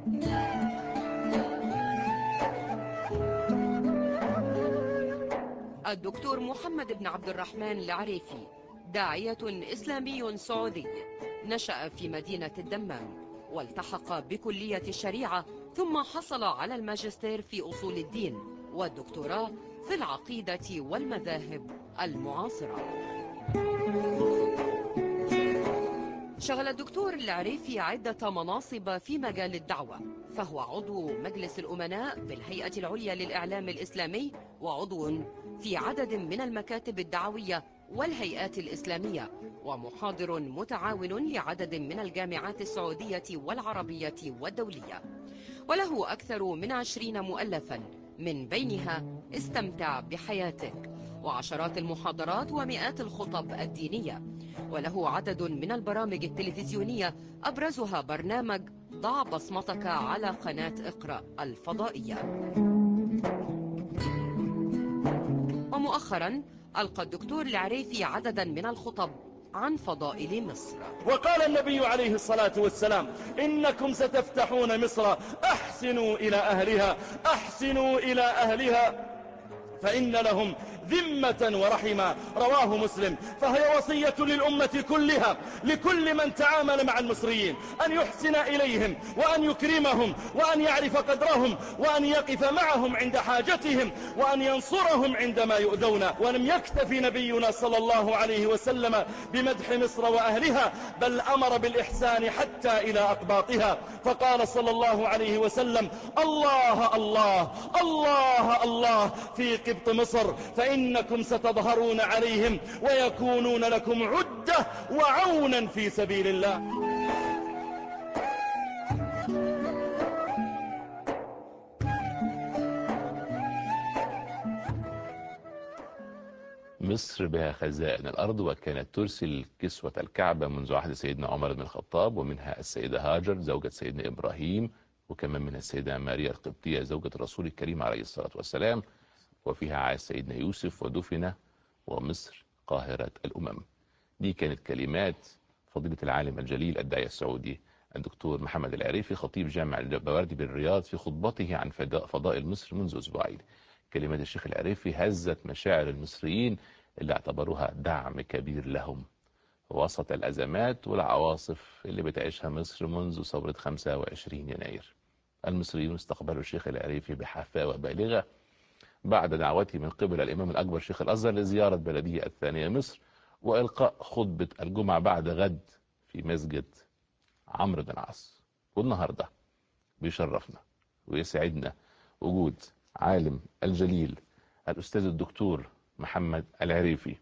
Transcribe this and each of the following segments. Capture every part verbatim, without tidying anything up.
الدكتور محمد بن عبد الرحمن العريفي داعية إسلامي سعودي، نشأ في مدينة الدمام والتحق بكلية الشريعة، ثم حصل على الماجستير في أصول الدين والدكتوراه في العقيدة والمذاهب المعاصرة. شغل الدكتور العريفي عدة مناصب في مجال الدعوة، فهو عضو مجلس الأمناء بالهيئة العليا للإعلام الإسلامي، وعضو في عدد من المكاتب الدعوية والهيئات الإسلامية، ومحاضر متعاون لعدد من الجامعات السعودية والعربية والدولية، وله أكثر من عشرين مؤلفا، من بينها استمتع بحياتك، وعشرات المحاضرات ومئات الخطب الدينية، وله عدد من البرامج التلفزيونية أبرزها برنامج ضع بصمتك على قناة اقرأ الفضائية. ومؤخرا ألقى الدكتور العريفي عددا من الخطب عن فضائل مصر. وقال النبي عليه الصلاة والسلام: إنكم ستفتحون مصر، أحسنوا إلى أهلها، أحسنوا إلى أهلها فإن لهم ذمة ورحمة. رواه مسلم. فهي وصية للأمة كلها، لكل من تعامل مع المصريين، أن يحسن إليهم وأن يكرمهم وأن يعرف قدرهم وأن يقف معهم عند حاجتهم وأن ينصرهم عندما يؤذون. ولم يكتف نبينا صلى الله عليه وسلم بمدح مصر وأهلها، بل أمر بالإحسان حتى إلى أقباطها، فقال صلى الله عليه وسلم: الله الله الله الله في قبط مصر، فإنكم ستظهرون عليهم ويكونون لكم عدة وعونا في سبيل الله. مصر بها خزائن الأرض، وكانت ترسل كسوة الكعبة منذ عهد سيدنا عمر بن الخطاب، ومنها السيدة هاجر زوجة سيدنا إبراهيم، وكمان منها السيدة ماريا القبطية زوجة الرسول الكريم عليه الصلاة والسلام، وفيها عاش سيدنا يوسف ودفن، ومصر قاهرة الأمم. دي كانت كلمات فضيلة العالم الجليل الداعية السعودي الدكتور محمد العريفي خطيب جامع البواردي بالرياض في خطبته عن فضائل مصر منذ أسبوعين. كلمات الشيخ العريفي هزت مشاعر المصريين اللي اعتبروها دعم كبير لهم وسط الأزمات والعواصف اللي بتعيشها مصر منذ ثورة خمسة وعشرين يناير. المصريون استقبلوا الشيخ العريفي بحفاوة بالغة بعد دعوته من قبل الإمام الأكبر شيخ الأزهر لزيارة بلده الثانية مصر، وإلقاء خطبة الجمعة بعد غد في مسجد عمرو بن العاص. والنهاردة بيشرفنا ويسعدنا وجود عالم الجليل الأستاذ الدكتور محمد العريفي،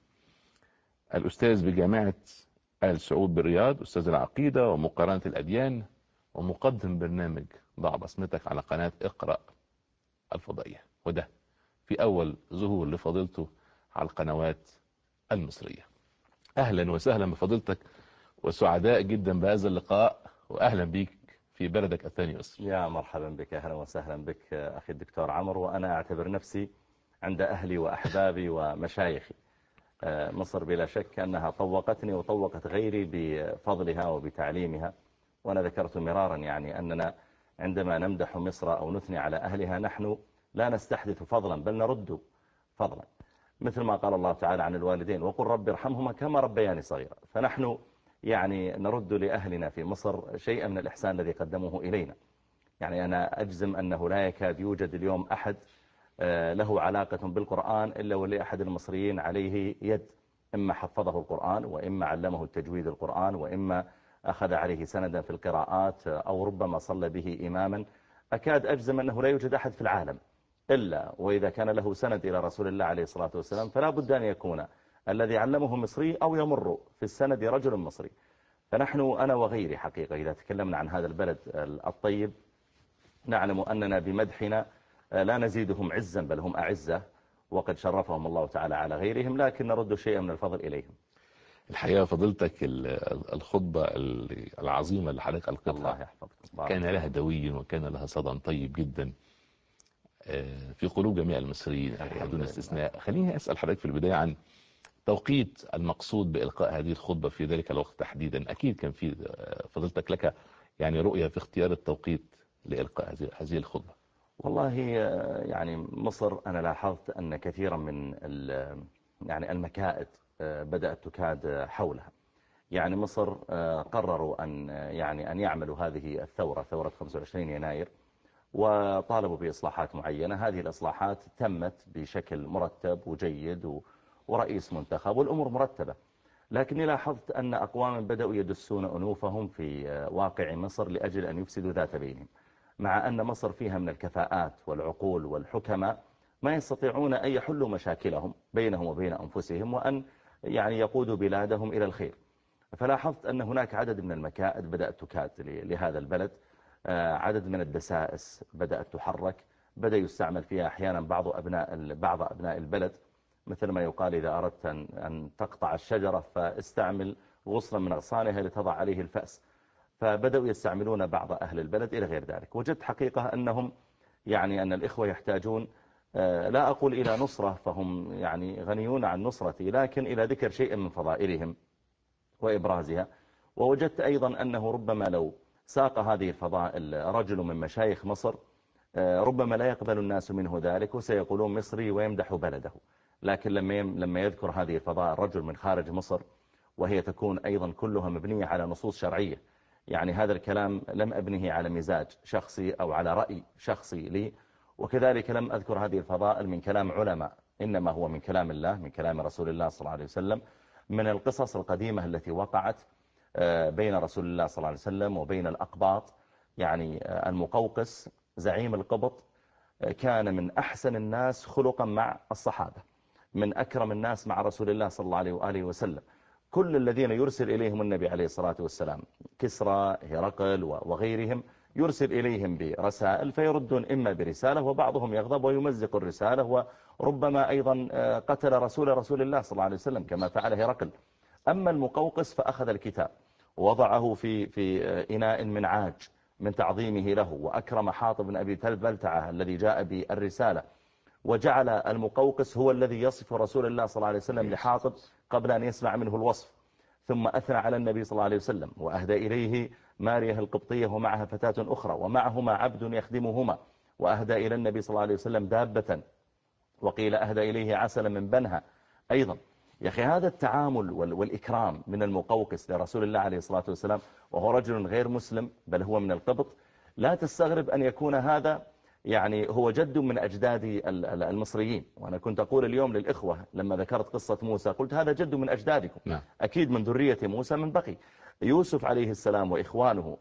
الأستاذ بجامعة آل سعود بالرياض، أستاذ العقيدة ومقارنة الأديان، ومقدم برنامج ضع بصمتك على قناة اقرأ الفضائية، وده في أول ظهور لفضيلته على القنوات المصرية. أهلا وسهلا بفضيلتك، وسعداء جدا بهذا اللقاء، وأهلا بيك في بلدك الثاني مصر. يا مرحبا بك، أهلا وسهلا بك أخي الدكتور عمرو. وأنا أعتبر نفسي عند أهلي وأحبابي ومشايخي. مصر بلا شك أنها طوقتني وطوقت غيري بفضلها وبتعليمها، وأنا ذكرت مرارا يعني أننا عندما نمدح مصر أو نثني على أهلها نحن لا نستحدث فضلا بل نرد فضلا، مثل ما قال الله تعالى عن الوالدين: وقل رب ارحمهما كما ربياني صغيرا. فنحن يعني نرد لأهلنا في مصر شيئا من الإحسان الذي قدموه إلينا. يعني أنا أجزم أنه لا يكاد يوجد اليوم أحد له علاقة بالقرآن إلا ولأحد المصريين عليه يد، إما حفظه القرآن، وإما علمه التجويد القرآن، وإما أخذ عليه سندا في القراءات، أو ربما صلى به إماما. أكاد أجزم أنه لا يوجد أحد في العالم إلا وإذا كان له سند إلى رسول الله عليه الصلاة والسلام فلا بد أن يكون الذي علمه مصري أو يمر في السند رجل مصري. فنحن أنا وغيري حقيقة إذا تكلمنا عن هذا البلد الطيب نعلم أننا بمدحنا لا نزيدهم عزا بل هم أعزة، وقد شرفهم الله تعالى على غيرهم، لكن نرد شيئا من الفضل إليهم. الحقيقة فضلتك الخطبة العظيمة اللي حضرتك ألقيتها الله يحفظك كان لها دوي وكان لها صدى طيب جدا في قلوب جميع المصريين دون استثناء. خليني أسأل حضرتك في البداية عن توقيت المقصود بإلقاء هذه الخطبة في ذلك الوقت تحديدا. أكيد كان في فضلتك لك يعني رؤية في اختيار التوقيت لإلقاء هذه الخطبة؟ والله يعني مصر أنا لاحظت أن كثيرا من يعني المكائد بدأت تكاد حولها. يعني مصر قرروا أن يعني أن يعملوا هذه الثورة ثورة خمسة وعشرين يناير، وطالبوا بإصلاحات معينة. هذه الإصلاحات تمت بشكل مرتب وجيد ورئيس منتخب والأمور مرتبة، لكني لاحظت أن أقواما بدأوا يدسون أنوفهم في واقع مصر لأجل أن يفسدوا ذات بينهم، مع أن مصر فيها من الكفاءات والعقول والحكماء ما يستطيعون أن يحلوا مشاكلهم بينهم وبين أنفسهم وأن يعني يقودوا بلادهم إلى الخير. فلاحظت أن هناك عدد من المكائد بدأت تكاد لهذا البلد، عدد من الدسائس بدأت تحرك، بدأ يستعمل فيها أحيانا بعض أبناء بعض أبناء البلد، مثل ما يقال إذا أردت أن تقطع الشجرة فاستعمل غصنا من أغصانها لتضع عليه الفأس. فبدأوا يستعملون بعض أهل البلد إلى غير ذلك. وجدت حقيقة أنهم يعني أن الإخوة يحتاجون لا أقول إلى نصرة فهم يعني غنيون عن نصرتي، لكن إلى ذكر شيء من فضائلهم وإبرازها. ووجدت أيضا أنه ربما لو ساق هذه الفضائل رجل من مشايخ مصر ربما لا يقبل الناس منه ذلك وسيقولون مصري ويمدح بلده، لكن لما لما يذكر هذه الفضائل رجل من خارج مصر وهي تكون أيضا كلها مبنية على نصوص شرعية، يعني هذا الكلام لم أبنه على مزاج شخصي أو على رأي شخصي لي، وكذلك لم أذكر هذه الفضائل من كلام علماء، إنما هو من كلام الله، من كلام رسول الله صلى الله عليه وسلم، من القصص القديمة التي وقعت بين رسول الله صلى الله عليه وسلم وبين الأقباط. يعني المقوقس زعيم القبط كان من أحسن الناس خلقا مع الصحابة، من أكرم الناس مع رسول الله صلى الله عليه وآله وسلم. كل الذين يرسل إليهم النبي عليه الصلاة والسلام، كسرى، هرقل وغيرهم، يرسل إليهم برسائل فيردون إما برسالة وبعضهم يغضب ويمزق الرسالة، وربما أيضا قتل رسول رسول الله صلى الله عليه وسلم كما فعل هرقل. أما المقوقس فأخذ الكتاب ووضعه في في إناء من عاج من تعظيمه له، وأكرم حاطب بن أبي بلتعة الذي جاء بالرسالة، وجعل المقوقس هو الذي يصف رسول الله صلى الله عليه وسلم لحاطب قبل أن يسمع منه الوصف، ثم أثنى على النبي صلى الله عليه وسلم وأهدى إليه مارية القبطية ومعها فتاة أخرى ومعهما عبد يخدمهما، وأهدى إلى النبي صلى الله عليه وسلم دابة، وقيل أهدى إليه عسلا من بنها أيضا. يا أخي هذا التعامل والإكرام من المقوقس لرسول الله عليه الصلاة والسلام وهو رجل غير مسلم بل هو من القبط، لا تستغرب أن يكون هذا يعني هو جد من أجداد المصريين. وأنا كنت أقول اليوم للإخوة لما ذكرت قصة موسى قلت هذا جد من أجدادكم، نعم. أكيد من ذرية موسى من بقي يوسف عليه السلام وإخوانه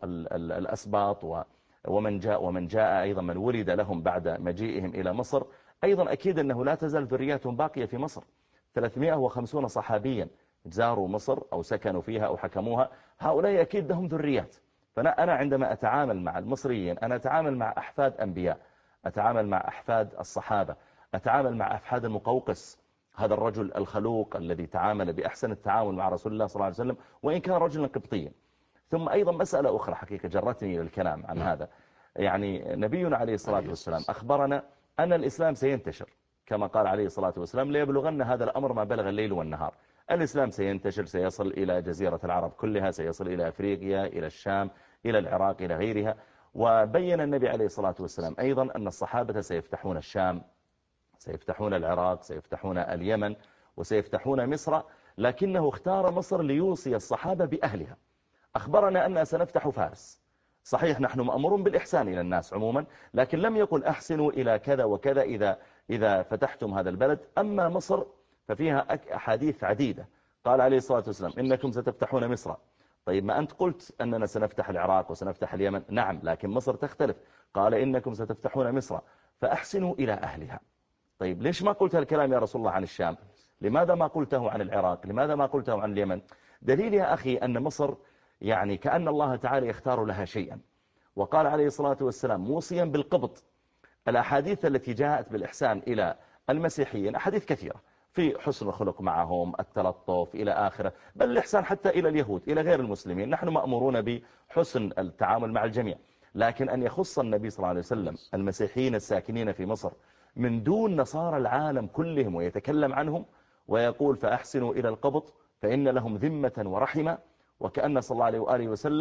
الأسباط ومن جاء ومن جاء أيضا من ولد لهم بعد مجيئهم إلى مصر، أيضا أكيد أنه لا تزال ذرياتهم باقية في مصر. ثلاثمائة وخمسين صحابيا زاروا مصر أو سكنوا فيها أو حكموها، هؤلاء أكيد لهم ذريات. فأنا عندما أتعامل مع المصريين أنا أتعامل مع أحفاد أنبياء، أتعامل مع أحفاد الصحابة، أتعامل مع أحفاد المقوقس، هذا الرجل الخلوق الذي تعامل بأحسن التعامل مع رسول الله صلى الله عليه وسلم وإن كان رجلا قبطيا. ثم أيضا مسألة أخرى حقيقة جرتني إلى الكلام عن هذا، يعني نبينا عليه الصلاة والسلام أخبرنا أن الإسلام سينتشر كما قال عليه الصلاة والسلام ليبلغن هذا الأمر ما بلغ الليل والنهار. الإسلام سينتشر، سيصل إلى جزيرة العرب كلها، سيصل إلى أفريقيا، إلى الشام، إلى العراق، إلى غيرها. وبين النبي عليه الصلاة والسلام أيضا أن الصحابة سيفتحون الشام، سيفتحون العراق، سيفتحون اليمن، وسيفتحون مصر، لكنه اختار مصر ليوصي الصحابة بأهلها. أخبرنا أننا سنفتح فارس، صحيح نحن مأمورون بالإحسان إلى الناس عموما، لكن لم يقل أحسنوا إلى كذا وكذا إذا إذا فتحتم هذا البلد. أما مصر ففيها أحاديث عديدة، قال عليه الصلاة والسلام إنكم ستفتحون مصر. طيب ما أنت قلت أننا سنفتح العراق وسنفتح اليمن، نعم، لكن مصر تختلف، قال إنكم ستفتحون مصر فأحسنوا إلى أهلها. طيب ليش ما قلت الكلام يا رسول الله عن الشام؟ لماذا ما قلته عن العراق؟ لماذا ما قلته عن اليمن؟ دليل يا أخي أن مصر يعني كأن الله تعالى يختار لها شيئا. وقال عليه الصلاة والسلام موصيا بالقبط. الأحاديث التي جاءت بالإحسان إلى المسيحيين أحاديث كثيرة في حسن الخلق معهم، التلطف إلى آخره، بل الإحسان حتى إلى اليهود إلى غير المسلمين. نحن مأمورون بحسن التعامل مع الجميع، لكن أن يخص النبي صلى الله عليه وسلم المسيحيين الساكنين في مصر من دون نصارى العالم كلهم ويتكلم عنهم ويقول فأحسنوا إلى القبط فإن لهم ذمة ورحمة، وكأن صلى الله عليه وآله وسلم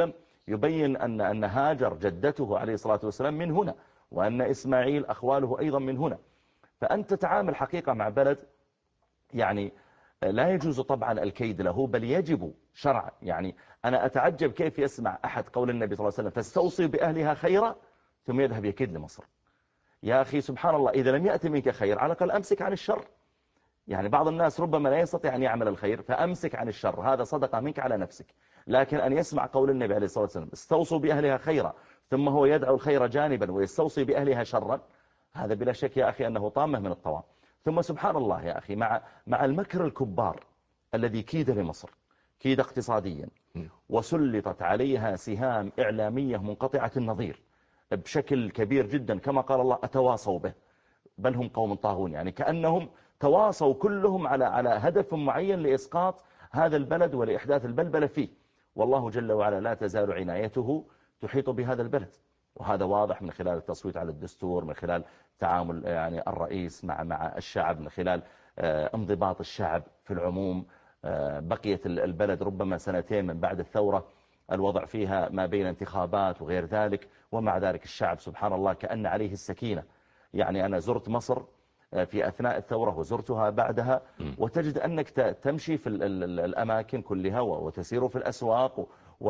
يبين أن أن هاجر جدته عليه الصلاة والسلام من هنا، وأن إسماعيل أخواله أيضا من هنا. فأنت تتعامل حقيقة مع بلد يعني لا يجوز طبعا الكيد له، بل يجب شرعا. يعني أنا أتعجب كيف يسمع أحد قول النبي صلى الله عليه وسلم فاستوصي بأهلها خيرا ثم يذهب يكيد لمصر. يا أخي سبحان الله، إذا لم يأتي منك خير على الأقل أمسك عن الشر. يعني بعض الناس ربما لا يستطيع أن يعمل الخير، فأمسك عن الشر، هذا صدقة منك على نفسك. لكن أن يسمع قول النبي عليه الصلاة والسلام استوصوا بأهلها خيرا ثم هو يدعو الخير جانبا ويستوصي بأهلها شرا، هذا بلا شك يا أخي أنه طامة من الطوام. ثم سبحان الله يا أخي، مع مع المكر الكبار الذي كيد لمصر، كيد اقتصاديا، وسلطت عليها سهام إعلامية منقطعة النظير بشكل كبير جدا، كما قال الله أتواصوا به بل هم قوم طاغون. يعني كأنهم تواصوا كلهم على على هدف معين لإسقاط هذا البلد ولإحداث البلبلة فيه. والله جل وعلا لا تزال عنايته تحيط بهذا البلد، وهذا واضح من خلال التصويت على الدستور، من خلال تعامل يعني الرئيس مع مع الشعب، من خلال انضباط الشعب في العموم. بقيت البلد ربما سنتين من بعد الثورة الوضع فيها ما بين انتخابات وغير ذلك، ومع ذلك الشعب سبحان الله كأن عليه السكينة. يعني أنا زرت مصر في أثناء الثورة وزرتها بعدها، وتجد أنك تمشي في الأماكن كلها وتسير في الأسواق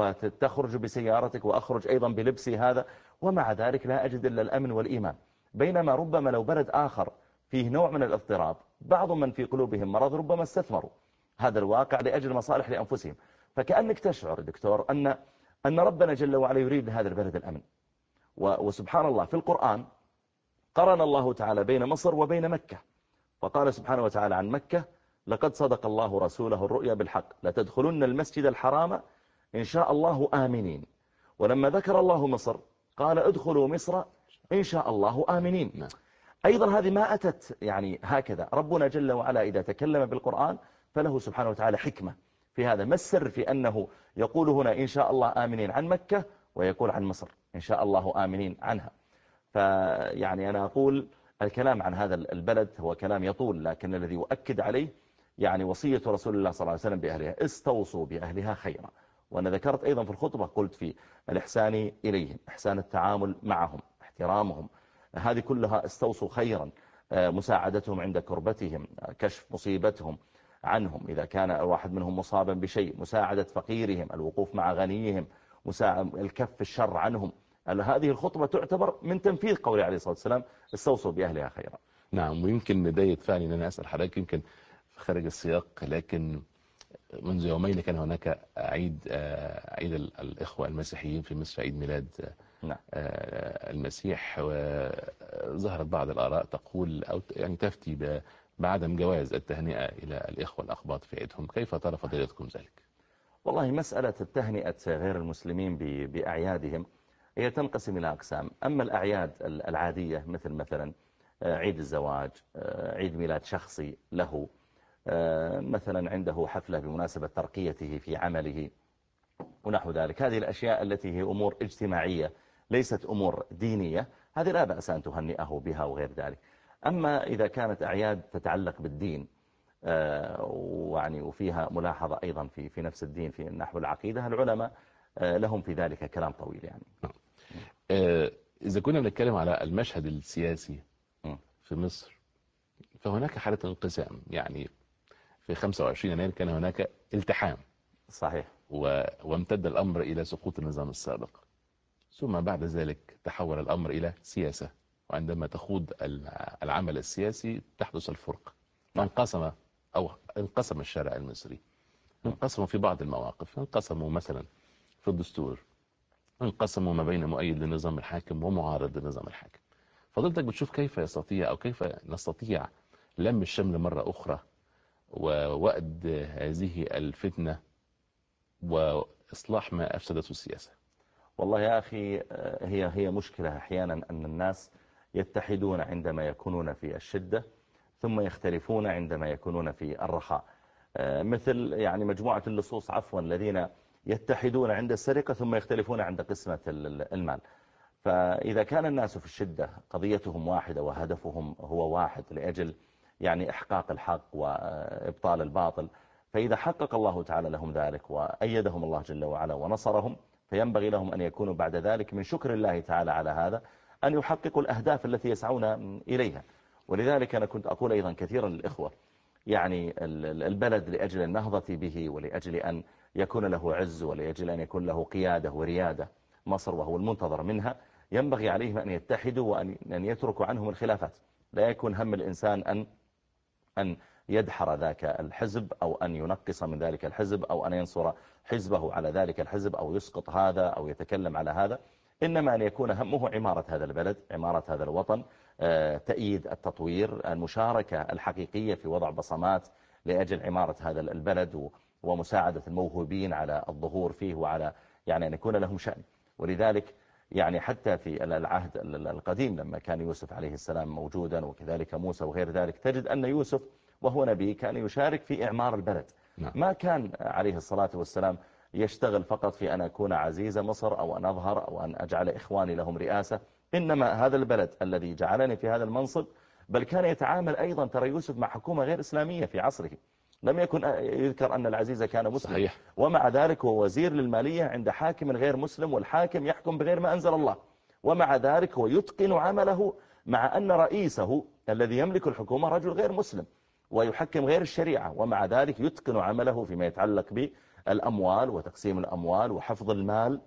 وتخرج بسيارتك وأخرج أيضا بلبسي هذا، ومع ذلك لا أجد إلا الأمن والإيمان. بينما ربما لو بلد آخر فيه نوع من الاضطراب، بعض من في قلوبهم مرض ربما استثمروا هذا الواقع لأجل مصالح لأنفسهم. فكأنك تشعر دكتور أن أن ربنا جل وعلا يريد لهذا البلد الأمن. وسبحان الله في القرآن قرن الله تعالى بين مصر وبين مكة، فقال سبحانه وتعالى عن مكة لقد صدق الله رسوله الرؤيا بالحق لتدخلن المسجد الحرام إن شاء الله آمنين. ولما ذكر الله مصر قال ادخلوا مصر إن شاء الله آمنين. أيضا هذه ما أتت يعني هكذا. ربنا جل وعلا إذا تكلم بالقرآن فله سبحانه وتعالى حكمة في هذا. ما السر في أنه يقول هنا إن شاء الله آمنين عن مكة ويقول عن مصر إن شاء الله آمنين عنها؟ فيعني أنا أقول الكلام عن هذا البلد هو كلام يطول، لكن الذي أؤكد عليه يعني وصية رسول الله صلى الله عليه وسلم بأهلها استوصوا بأهلها خيرا. وأنا ذكرت أيضا في الخطبة قلت في الإحسان إليهم، إحسان التعامل معهم، احترامهم، هذه كلها استوصوا خيرا. مساعدتهم عند كربتهم، كشف مصيبتهم عنهم إذا كان واحد منهم مصابا بشيء، مساعدة فقيرهم، الوقوف مع غنيهم، الكف الشر عنهم. هذه الخطبة تعتبر من تنفيذ قوله عليه الصلاة والسلام استوصوا بأهلها خيرا. نعم. ويمكن ده يدفعني أن أنا أسأل حضرتك يمكن خارج السياق، لكن منذ يومين كان هناك عيد عيد الإخوة المسيحيين في مصر، عيد ميلاد نعم. المسيح، وظهرت بعض الآراء تقول أو يعني تفتي بعدم جواز التهنئة إلى الإخوة الأقباط في عيدهم. كيف ترى فضيلتكم ذلك؟ والله مسألة التهنئة غير المسلمين بأعيادهم هي تنقسم إلى أقسام. أما الأعياد العادية مثل مثلا عيد الزواج، عيد ميلاد شخصي له، مثلا عنده حفلة بمناسبة ترقيته في عمله ونحو ذلك، هذه الأشياء التي هي أمور اجتماعية ليست أمور دينية، هذه لا بأس أن تهنئه بها وغير ذلك. أما إذا كانت أعياد تتعلق بالدين ويعني وفيها ملاحظة أيضا في في نفس الدين في نحو العقيدة، العلماء لهم في ذلك كلام طويل. يعني إذا كنا بنتكلم على المشهد السياسي في مصر فهناك حالة انقسام. يعني في خمسة وعشرين يناير كان هناك التحام صحيح، وامتد الأمر إلى سقوط النظام السابق، ثم بعد ذلك تحول الأمر إلى سياسة، وعندما تخوض العمل السياسي تحدث الفرقة. فانقسم أو انقسم الشارع المصري، انقسموا في بعض المواقف، انقسموا مثلا في الدستور، انقسموا ما بين مؤيد للنظام الحاكم ومعارض للنظام الحاكم. فضلتك بتشوف كيف يستطيع أو كيف نستطيع لم الشمل مرة أخرى ووأد هذه الفتنة وإصلاح ما أفسدته السياسة؟ والله يا أخي هي هي مشكلة أحيانا أن الناس يتحدون عندما يكونون في الشدة ثم يختلفون عندما يكونون في الرخاء. مثل يعني مجموعة اللصوص عفوا الذين يتحدون عند السرقة ثم يختلفون عند قسمة المال. فإذا كان الناس في الشدة قضيتهم واحدة وهدفهم هو واحد لأجل يعني إحقاق الحق وإبطال الباطل، فإذا حقق الله تعالى لهم ذلك وأيدهم الله جل وعلا ونصرهم فينبغي لهم أن يكونوا بعد ذلك من شكر الله تعالى على هذا أن يحققوا الأهداف التي يسعون إليها. ولذلك أنا كنت أقول أيضا كثيرا للإخوة يعني البلد لأجل النهضة به ولأجل أن يكون له عز ولأجل أن يكون له قيادة وريادة مصر وهو المنتظر منها، ينبغي عليهم أن يتحدوا وأن يتركوا عنهم الخلافات. لا يكون هم الإنسان أن أن يدحر ذاك الحزب أو أن ينقص من ذلك الحزب أو أن ينصر حزبه على ذلك الحزب أو يسقط هذا أو يتكلم على هذا، إنما أن يكون همه عمارة هذا البلد، عمارة هذا الوطن، تأييد التطوير، المشاركة الحقيقية في وضع بصمات لأجل عمارة هذا البلد ومساعدة الموهوبين على الظهور فيه وعلى يعني أن يكون لهم شأن. ولذلك يعني حتى في العهد القديم لما كان يوسف عليه السلام موجودا وكذلك موسى وغير ذلك، تجد أن يوسف وهو نبي كان يشارك في إعمار البلد. نعم. ما كان عليه الصلاة والسلام يشتغل فقط في أن أكون عزيز مصر أو أن أظهر أو أن أجعل إخواني لهم رئاسة، إنما هذا البلد الذي جعلني في هذا المنصب، بل كان يتعامل أيضا ترى يوسف مع حكومة غير إسلامية في عصره. لم يكن يذكر أن العزيز كان مسلم. صحيح. ومع ذلك هو وزير للمالية عند حاكم غير مسلم، والحاكم يحكم بغير ما أنزل الله، ومع ذلك هو يتقن عمله مع أن رئيسه الذي يملك الحكومة رجل غير مسلم ويحكم غير الشريعة، ومع ذلك يتقن عمله فيما يتعلق بالأموال وتقسيم الأموال وحفظ المال،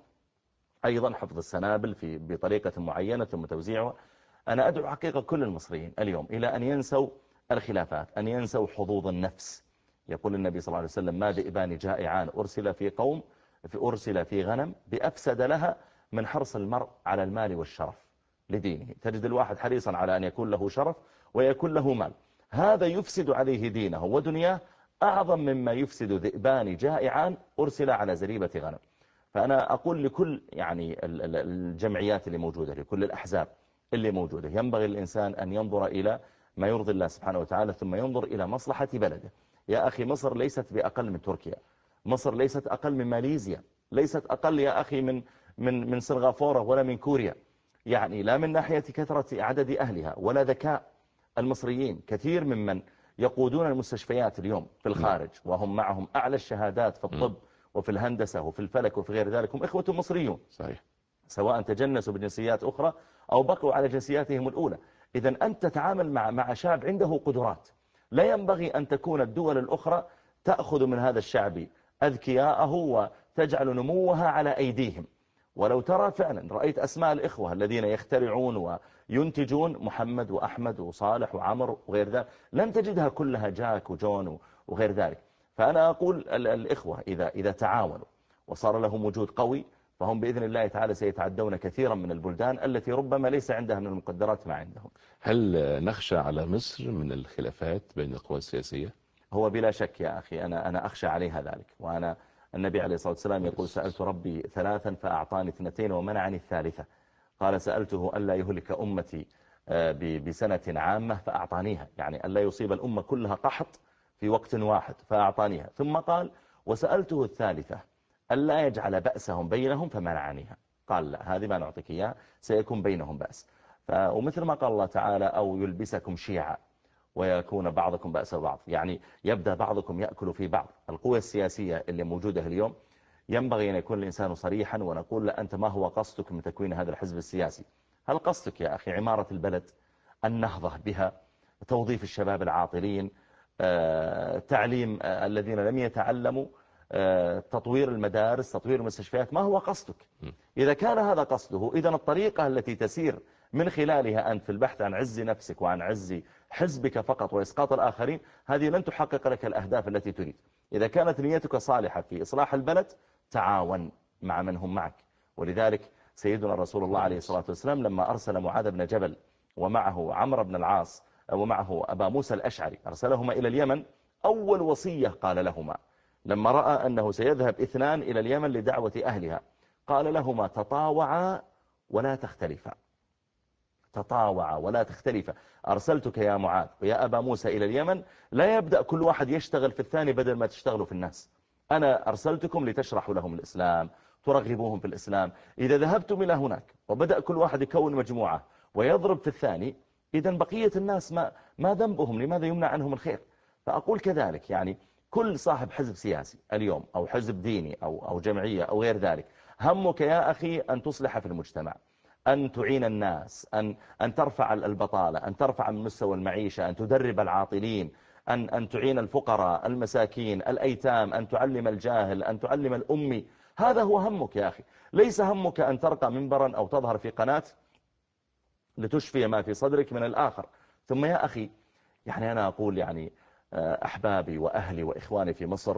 أيضا حفظ السنابل في بطريقة معينة ثم توزيعها. أنا أدعو حقيقة كل المصريين اليوم إلى أن ينسوا الخلافات، أن ينسوا حظوظ النفس. يقول النبي صلى الله عليه وسلم: ما ذئبان جائعان أرسل في قوم في أرسل في غنم بأفسد لها من حرص المرء على المال والشرف لدينه. تجد الواحد حريصا على أن يكون له شرف ويكون له مال، هذا يفسد عليه دينه ودنياه أعظم مما يفسد ذئبان جائعان أرسل على زريبة غنم. فأنا أقول لكل يعني الجمعيات اللي موجودة، لكل الأحزاب اللي موجودة، ينبغي الإنسان أن ينظر إلى ما يرضي الله سبحانه وتعالى ثم ينظر إلى مصلحة بلده. يا أخي مصر ليست بأقل من تركيا، مصر ليست أقل من ماليزيا، ليست أقل يا أخي من من من سنغافورة ولا من كوريا، يعني لا من ناحية كثرة عدد أهلها ولا ذكاء المصريين. كثير ممن يقودون المستشفيات اليوم في الخارج وهم معهم أعلى الشهادات في الطب وفي الهندسة وفي الفلك وفي غير ذلك هم إخوة مصريون. صحيح. سواء تجنسوا بجنسيات أخرى أو بقوا على جنسياتهم الأولى. إذن أنت تتعامل مع مع شعب عنده قدرات، لا ينبغي أن تكون الدول الأخرى تأخذ من هذا الشعب أذكياءه وتجعل نموها على أيديهم. ولو ترى فعلا رأيت أسماء الإخوة الذين يخترعون وينتجون، محمد وأحمد وصالح وعمر وغير ذلك، لن تجدها كلها جاك وجون وغير ذلك. فأنا أقول الإخوة إذا إذا تعاونوا وصار لهم وجود قوي، فهم بإذن الله تعالى سيتعدون كثيرا من البلدان التي ربما ليس عندها من المقدرات ما عندهم. هل نخشى على مصر من الخلافات بين القوى السياسية؟ هو بلا شك يا أخي أنا أنا أخشى عليها ذلك. وأنا النبي عليه الصلاة والسلام يقول: سألت ربي ثلاثا فأعطاني اثنتين ومنعني الثالثة. قال: سألته ألا يهلك أمتي بسنة عامة فأعطانيها، يعني ألا يصيب الأمة كلها قحط في وقت واحد فأعطانيها. ثم قال: وسألته الثالثة ألا يجعل بأسهم بينهم فمنعنيها. قال: لا، هذه ما نعطيك إياها، سيكون بينهم بأس. ومثل ما قال الله تعالى: أو يلبسكم شيعا ويكون بعضكم بأس بعض، يعني يبدأ بعضكم يأكل في بعض. القوى السياسية اللي موجودة اليوم ينبغي أن يكون الإنسان صريحا ونقول له: أنت ما هو قصدك من تكوين هذا الحزب السياسي؟ هل قصدك يا أخي عمارة البلد، النهضة بها، توظيف الشباب العاطلين، تعليم الذين لم يتعلموا، تطوير المدارس، تطوير المستشفيات؟ ما هو قصدك؟ إذا كان هذا قصده، إذن الطريقة التي تسير من خلالها أنت في البحث عن عز نفسك وعن عز حزبك فقط وإسقاط الآخرين، هذه لن تحقق لك الأهداف التي تريد. إذا كانت نيتك صالحة في إصلاح البلد، تعاون مع من هم معك. ولذلك سيدنا رسول الله عليه الصلاة والسلام لما أرسل معاذ بن جبل ومعه عمرو بن العاص ومعه أبا موسى الأشعري، أرسلهما إلى اليمن، أول وصية قال لهما لما رأى أنه سيذهب اثنان إلى اليمن لدعوة أهلها، قال لهما: تطاوعا ولا تختلفا، تطاوعا ولا تختلفا. أرسلتك يا معاذ ويا أبا موسى إلى اليمن، لا يبدأ كل واحد يشتغل في الثاني بدل ما تشتغلوا في الناس. أنا أرسلتكم لتشرحوا لهم الإسلام، ترغبوهم في الإسلام. إذا ذهبتم إلى هناك وبدأ كل واحد يكون مجموعة ويضرب في الثاني، إذن بقية الناس ما, ما ذنبهم؟ لماذا يمنع عنهم الخير؟ فأقول كذلك يعني كل صاحب حزب سياسي اليوم أو حزب ديني أو, أو جمعية أو غير ذلك، همك يا أخي أن تصلح في المجتمع، أن تعين الناس، أن, أن ترفع البطالة، أن ترفع من مستوى المعيشة، أن تدرب العاطلين، أن, أن تعين الفقراء المساكين الأيتام، أن تعلم الجاهل، أن تعلم الأمي. هذا هو همك يا أخي. ليس همك أن ترقى منبرا أو تظهر في قناة لتشفي ما في صدرك من الآخر. ثم يا أخي يعني أنا أقول يعني أحبابي وأهلي وإخواني في مصر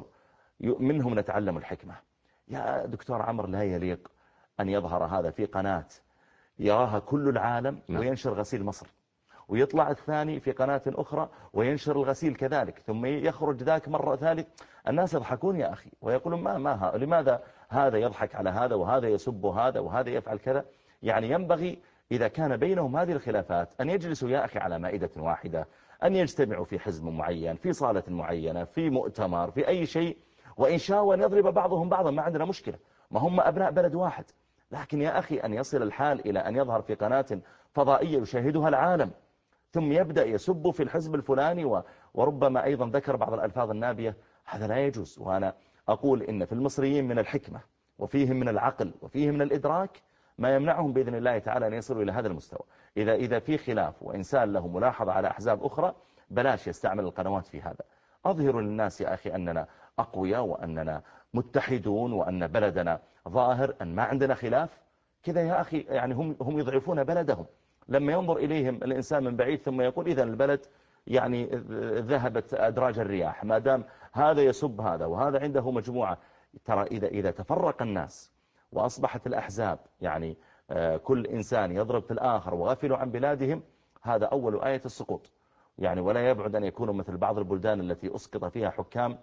منهم نتعلم الحكمة. يا دكتور عمرو لا يليق أن يظهر هذا في قناة يراها كل العالم وينشر غسيل مصر، ويطلع الثاني في قناة أخرى وينشر الغسيل كذلك، ثم يخرج ذاك مرة ثالث. الناس يضحكون يا أخي ويقولون ما ما ها لماذا هذا يضحك على هذا وهذا يسب هذا وهذا يفعل كذا. يعني ينبغي إذا كان بينهم هذه الخلافات أن يجلسوا يا أخي على مائدة واحدة، أن يجتمعوا في حزب معين، في صالة معينة، في مؤتمر، في أي شيء، وإن شاءوا أن يضرب بعضهم بعضا ما عندنا مشكلة، ما هم أبناء بلد واحد. لكن يا أخي أن يصل الحال إلى أن يظهر في قناة فضائية يشاهدها العالم ثم يبدأ يسب في الحزب الفلاني وربما أيضا ذكر بعض الألفاظ النابية، هذا لا يجوز. وأنا أقول إن في المصريين من الحكمة وفيهم من العقل وفيهم من الإدراك ما يمنعهم بإذن الله تعالى أن يصلوا إلى هذا المستوى. إذا إذا في خلاف وإنسان له ملاحظة على أحزاب أخرى بلاش يستعمل القنوات في هذا. أظهروا للناس يا أخي أننا أقوياء وأننا متحدون وأن بلدنا ظاهر أن ما عندنا خلاف كذا يا أخي. يعني هم هم يضعفون بلدهم لما ينظر إليهم الإنسان من بعيد ثم يقول إذا البلد يعني ذهبت أدراج الرياح ما دام هذا يسب هذا وهذا عنده مجموعة. ترى إذا إذا تفرق الناس وأصبحت الأحزاب يعني كل إنسان يضرب في الآخر وغفلوا عن بلادهم، هذا أول آية السقوط. يعني ولا يبعد أن يكونوا مثل بعض البلدان التي أسقط فيها حكام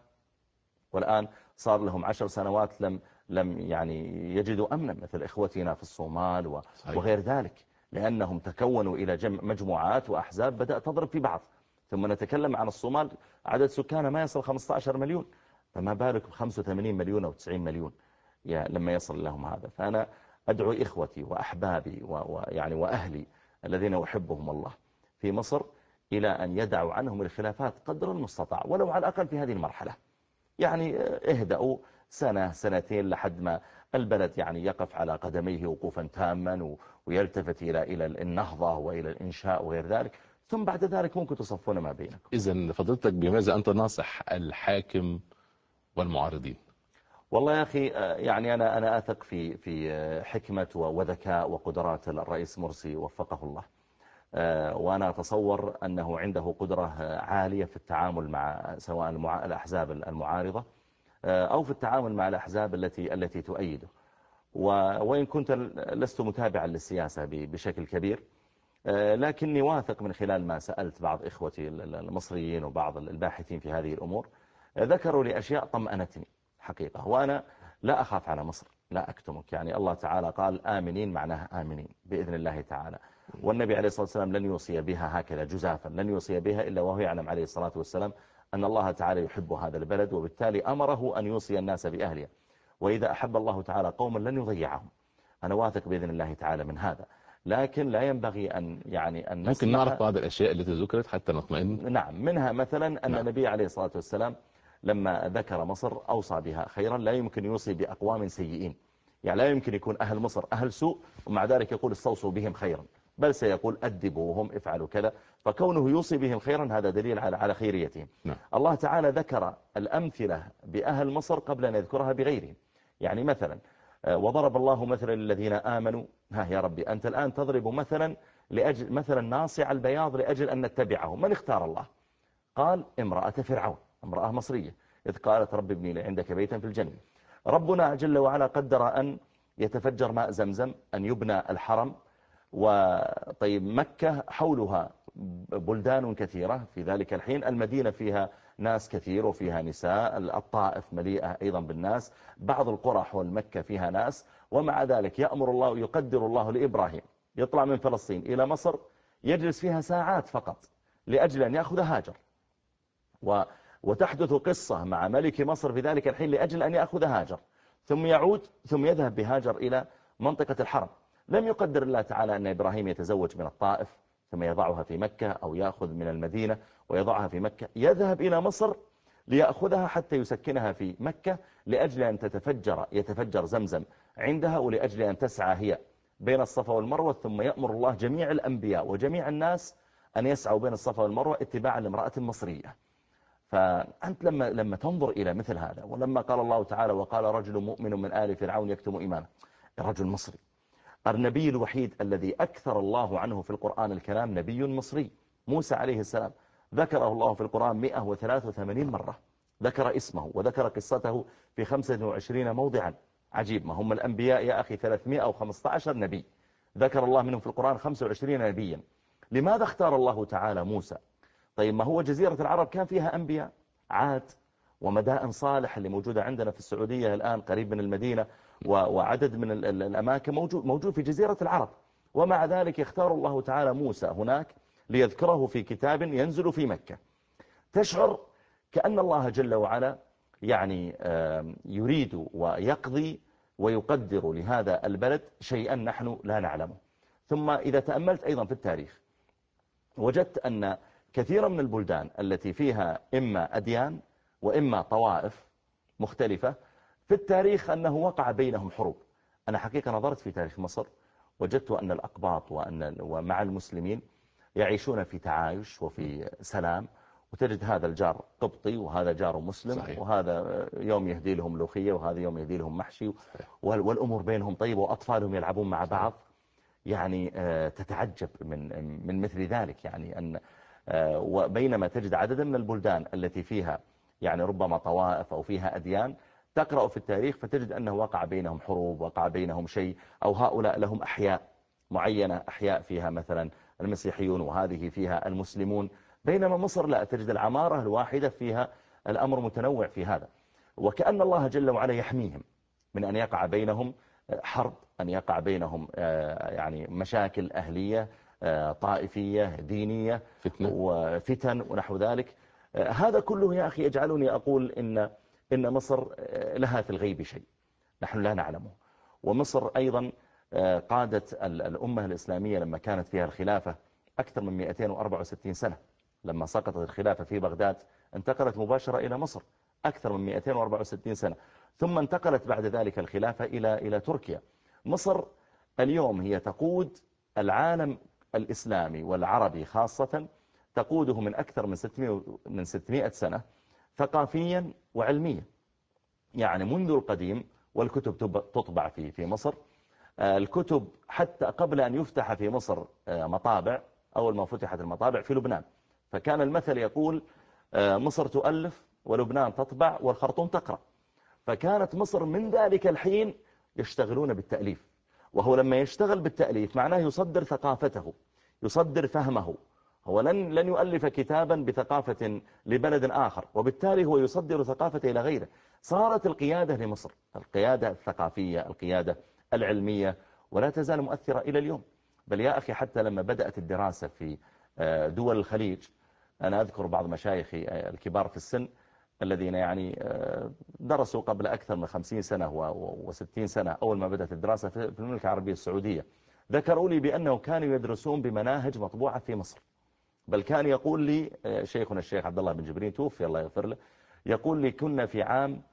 والآن صار لهم عشر سنوات لم لم يعني يجدوا أمنا، مثل إخوتنا في الصومال وغير ذلك، لأنهم تكونوا إلى مجموعات وأحزاب بدأت تضرب في بعض. ثم نتكلم عن الصومال عدد سكانها ما يصل خمسة عشر مليون، فما بالك ب خمسة وثمانين مليون أو تسعين مليون لما يصل لهم هذا. فأنا أدعو إخوتي وأحبابي ويعني وأهلي الذين أحبهم الله في مصر إلى أن يدعوا عنهم الخلافات قدر المستطاع ولو على الأقل في هذه المرحلة. يعني اهدأوا سنة سنتين لحد ما البلد يعني يقف على قدميه وقوفا تاما ويلتفت إلى إلى النهضة وإلى الإنشاء وغير ذلك، ثم بعد ذلك ممكن تصفون ما بينكم. إذن فضلتك بماذا أنت ناصح الحاكم والمعارضين؟ والله يا أخي يعني أنا أنا أثق في في حكمة وذكاء وقدرات الرئيس مرسي وفقه الله، وأنا أتصور أنه عنده قدرة عالية في التعامل مع سواء الأحزاب المعارضة أو في التعامل مع الأحزاب التي التي تؤيده. وإن كنت لست متابعا للسياسة بشكل كبير، لكني واثق من خلال ما سألت بعض إخوتي المصريين وبعض الباحثين في هذه الأمور، ذكروا لي أشياء طمأنتني حقيقة. وأنا لا أخاف على مصر، لا أكتمك. يعني الله تعالى قال آمنين معناها آمنين بإذن الله تعالى، والنبي عليه الصلاة والسلام لن يوصي بها هكذا جزافا، لن يوصي بها إلا وهو يعلم عليه الصلاة والسلام أن الله تعالى يحب هذا البلد، وبالتالي أمره أن يوصي الناس بأهلها. وإذا أحب الله تعالى قوما لن يضيعهم. أنا واثق بإذن الله تعالى من هذا، لكن لا ينبغي أن يعني أن ممكن نعرف بعض الأشياء التي ذكرت حتى نطمئن. نعم، منها مثلا أن نعم. النبي عليه الصلاة والسلام لما ذكر مصر أوصى بها خيرا. لا يمكن يوصي بأقوام سيئين، يعني لا يمكن يكون أهل مصر أهل سوء ومع ذلك يقول استوصوا بهم خيرا، بل سيقول أدبوهم افعلوا كذا. فكونه يوصي بهم خيرا هذا دليل على على خيريتهم. نعم. الله تعالى ذكر الأمثلة بأهل مصر قبل أن يذكرها بغيرهم. يعني مثلا وضرب الله مثلا للذين آمنوا، ها يا ربي أنت الآن تضرب مثلا لأجل مثلا ناصع البياض لأجل أن نتبعه. من اختار الله؟ قال امرأة فرعون، امرأة مصرية، إذ قالت رب ابني لي عندك بيتا في الجنة. ربنا جل وعلا قدر أن يتفجر ماء زمزم، أن يبنى الحرم. وطيب مكة حولها بلدان كثيرة في ذلك الحين، المدينة فيها ناس كثير وفيها نساء، الطائف مليئة أيضا بالناس، بعض القرى حول مكة فيها ناس. ومع ذلك يأمر الله يقدر الله لإبراهيم يطلع من فلسطين إلى مصر يجلس فيها ساعات فقط لأجل أن يأخذ هاجر، و وتحدث قصة مع ملك مصر في ذلك الحين لأجل أن يأخذ هاجر، ثم يعود ثم يذهب بهاجر إلى منطقة الحرم. لم يقدر الله تعالى أن إبراهيم يتزوج من الطائف ثم يضعها في مكة، أو يأخذ من المدينة ويضعها في مكة. يذهب إلى مصر ليأخذها حتى يسكنها في مكة لأجل أن تتفجر يتفجر زمزم عندها، ولأجل أن تسعى هي بين الصفا والمروة. ثم يأمر الله جميع الأنبياء وجميع الناس أن يسعوا بين الصفا والمروة اتباعا لامرأة مصرية. فأنت لما لما تنظر إلى مثل هذا، ولما قال الله تعالى وقال رجل مؤمن من آل فرعون يكتم إيمانه، الرجل مصري. النبي الوحيد الذي أكثر الله عنه في القرآن الكلام نبي مصري، موسى عليه السلام، ذكره الله في القرآن مئة وثلاثة وثمانين مرة، ذكر اسمه وذكر قصته في خمسة وعشرين موضعا. عجيب، ما هم الأنبياء يا أخي ثلاثمئة وخمسة عشر نبي، ذكر الله منهم في القرآن خمسة وعشرين نبيا. لماذا اختار الله تعالى موسى؟ طيب ما هو جزيرة العرب كان فيها أنبياء، عاد ومدائن صالح اللي موجودة عندنا في السعودية الآن قريب من المدينة، وعدد من الأماكن موجود, موجود في جزيرة العرب. ومع ذلك يختار الله تعالى موسى هناك ليذكره في كتاب ينزل في مكة. تشعر كأن الله جل وعلا يعني يريد ويقضي ويقدر لهذا البلد شيئا نحن لا نعلمه. ثم إذا تأملت أيضا في التاريخ وجدت أن كثيرا من البلدان التي فيها إما أديان وإما طوائف مختلفة في التاريخ أنه وقع بينهم حروب. أنا حقيقة نظرت في تاريخ مصر وجدت أن الأقباط وأن ومع المسلمين يعيشون في تعايش وفي سلام، وتجد هذا الجار قبطي وهذا جار مسلم، صحيح. وهذا يوم يهدي لهم لوخية وهذا يوم يهدي لهم محشي، والأمور بينهم طيبة وأطفالهم يلعبون مع بعض. يعني تتعجب من من مثل ذلك، يعني أن وبينما تجد عددا من البلدان التي فيها يعني ربما طوائف أو فيها أديان، تقرأ في التاريخ فتجد أنه وقع بينهم حروب، وقع بينهم شيء، أو هؤلاء لهم أحياء معينة، أحياء فيها مثلا المسيحيون وهذه فيها المسلمون، بينما مصر لا، تجد العمارة الواحدة فيها الأمر متنوع في هذا. وكأن الله جل وعلا يحميهم من أن يقع بينهم حرب، أن يقع بينهم يعني مشاكل أهلية طائفية دينية فتنة. وفتن ونحو ذلك. هذا كله يا أخي يجعلني أقول إن إن مصر لها في الغيب شيء نحن لا نعلمه. ومصر أيضا قادت الأمة الإسلامية لما كانت فيها الخلافة أكثر من مئتين وأربعة وستين سنة. لما سقطت الخلافة في بغداد انتقلت مباشرة إلى مصر أكثر من مئتين وأربعة وستين سنة، ثم انتقلت بعد ذلك الخلافة إلى إلى تركيا. مصر اليوم هي تقود العالم الإسلامي والعربي خاصة، تقوده من أكثر من ستمائة من ستمائة سنة ثقافيا وعلميا. يعني منذ القديم والكتب تطبع في في مصر. الكتب حتى قبل أن يفتح في مصر مطابع، أول ما فتحت المطابع في لبنان، فكان المثل يقول مصر تؤلف ولبنان تطبع والخرطوم تقرأ. فكانت مصر من ذلك الحين يشتغلون بالتأليف، وهو لما يشتغل بالتأليف معناه يصدر ثقافته، يصدر فهمه. هو لن لن يؤلف كتابا بثقافة لبلد آخر، وبالتالي هو يصدر ثقافته إلى غيره. صارت القيادة لمصر، القيادة الثقافية، القيادة العلمية، ولا تزال مؤثرة إلى اليوم. بل يا أخي حتى لما بدأت الدراسة في دول الخليج، أنا أذكر بعض مشايخي الكبار في السن الذين يعني درسوا قبل أكثر من خمسين سنة وستين سنة أول ما بدأت الدراسة في المملكة العربية السعودية، ذكروا لي بأنه كانوا يدرسون بمناهج مطبوعة في مصر. بل كان يقول لي شيخنا الشيخ عبد الله بن جبرين توفي الله يغفر له، يقول لي كنا في عام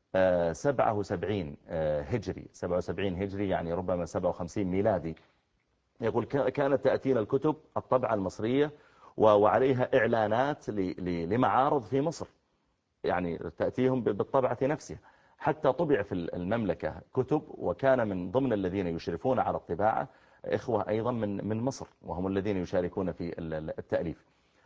سبعة وسبعين هجري، سبعة وسبعين هجري يعني ربما سبعة وخمسين ميلادي. يقول كانت تأتينا الكتب الطبعة المصرية وعليها إعلانات لمعارض في مصر، يعني تأتيهم بالطبعة نفسها. حتى طبع في المملكة كتب، وكان من ضمن الذين يشرفون على الطباعة إخوة أيضا من من مصر، وهم الذين يشاركون في التأليف.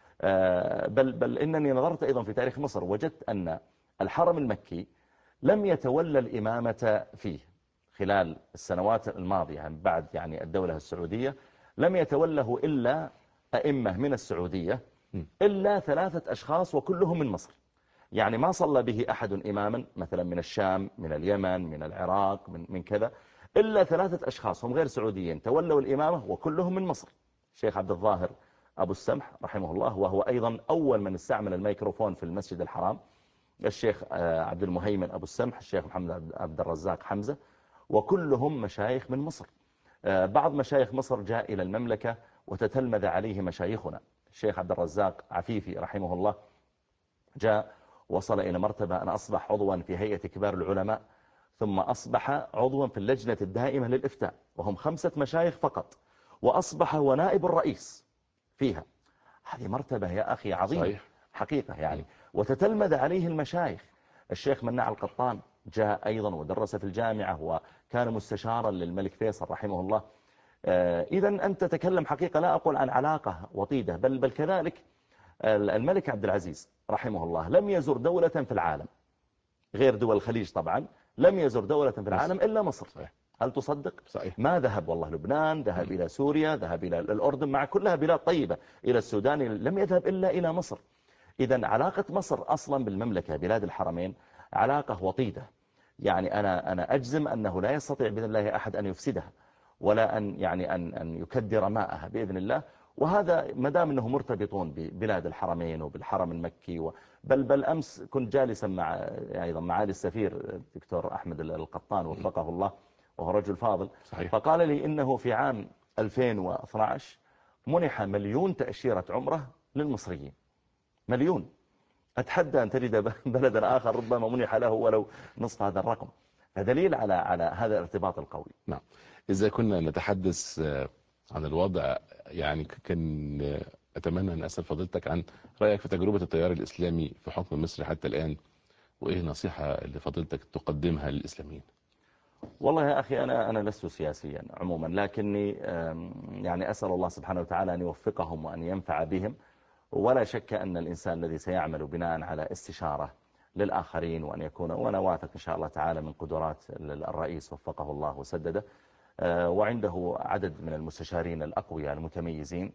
بل بل إنني نظرت أيضا في تاريخ مصر، وجدت أن الحرم المكي لم يتولى الإمامة فيه خلال السنوات الماضية، يعني بعد يعني الدولة السعودية، لم يتوله إلا أئمة من السعودية، إلا ثلاثة أشخاص وكلهم من مصر. يعني ما صلى به أحد إماما مثلا من الشام، من اليمن، من العراق، من, من كذا، إلا ثلاثة أشخاص هم غير سعوديين تولوا الإمامة وكلهم من مصر. الشيخ عبد الظاهر أبو السمح رحمه الله، وهو أيضا أول من استعمل الميكروفون في المسجد الحرام. الشيخ عبد المهيمن أبو السمح، الشيخ محمد عبد الرزاق حمزة، وكلهم مشايخ من مصر. بعض مشايخ مصر جاء إلى المملكة وتتلمذ عليه مشايخنا. الشيخ عبد الرزاق عفيفي رحمه الله جاء وصل إلى مرتبة أن أصبح عضوا في هيئة كبار العلماء، ثم أصبح عضوا في اللجنة الدائمة للإفتاء، وهم خمسة مشايخ فقط، وأصبح هو نائب الرئيس فيها. هذه مرتبة يا أخي عظيمة. صحيح. حقيقة يعني. وتتلمذ عليه المشايخ. الشيخ مناع القطان جاء أيضا ودرس في الجامعة وكان مستشارا للملك فيصل رحمه الله. إذا أنت تتكلم حقيقة، لا أقول عن علاقة وطيدة، بل, بل كذلك الملك عبد العزيز رحمه الله لم يزر دولة في العالم غير دول الخليج طبعا، لم يزر دولة في العالم إلا مصر. صحيح. هل تصدق؟ صحيح. ما ذهب والله لبنان، ذهب م. إلى سوريا، ذهب إلى الأردن، مع كلها بلاد طيبة، إلى السودان، لم يذهب إلا إلى مصر. إذن علاقة مصر أصلا بالمملكة بلاد الحرمين علاقة وطيدة، يعني أنا أنا أجزم أنه لا يستطيع بإذن الله أحد أن يفسدها، ولا أن يعني أن أن يكدر ماءها بإذن الله. وهذا مدام أنه مرتبطون ببلاد الحرمين وبالحرم المكي و بل بل أمس كنت جالسا مع أيضا معالي السفير الدكتور أحمد القطان وفقه الله، وهو رجل فاضل. صحيح. فقال لي إنه في عام ألفين واثني عشر منح مليون تأشيرة عمره للمصريين، مليون. أتحدى أن تجد بلدا آخر ربما منح له ولو نصف هذا الرقم، فدليل على على هذا الارتباط القوي. نعم. إذا كنا نتحدث عن الوضع، يعني كان أتمنى أن أسأل فضيلتك عن رأيك في تجربة التيار الإسلامي في حكم مصر حتى الآن، وإيه النصيحة اللي فضيلتك تقدمها للإسلاميين؟ والله يا أخي أنا أنا لست سياسيا عموما، لكني يعني أسأل الله سبحانه وتعالى أن يوفقهم وأن ينفع بهم. ولا شك أن الإنسان الذي سيعمل بناء على استشارة للآخرين وأن يكون، وأنا واثق إن شاء الله تعالى من قدرات الرئيس وفقه الله وسدده، وعنده عدد من المستشارين الأقوياء المتميزين،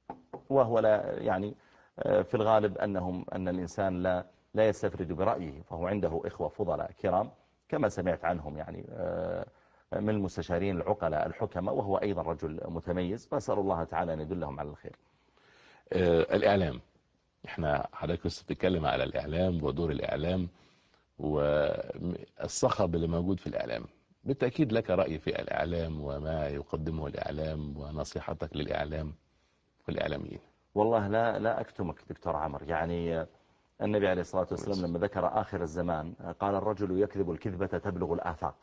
وهو لا يعني في الغالب أنهم أن الإنسان لا لا يستفرد برأيه، فهو عنده إخوة فضلاء كرام كما سمعت عنهم يعني من المستشارين العقلاء الحكماء، وهو أيضا رجل متميز، فأسأل الله تعالى أن يدلهم على الخير. آه الإعلام، احنا حضرتك لسه بتتكلم على الإعلام ودور الإعلام والصخب اللي موجود في الإعلام. بالتأكيد لك رأي في الإعلام وما يقدمه الإعلام ونصيحتك للإعلام والإعلاميين. والله لا لا أكتمك دكتور عمر، يعني النبي عليه الصلاة والسلام لما ذكر آخر الزمان قال الرجل يكذب الكذبة تبلغ الآفاق.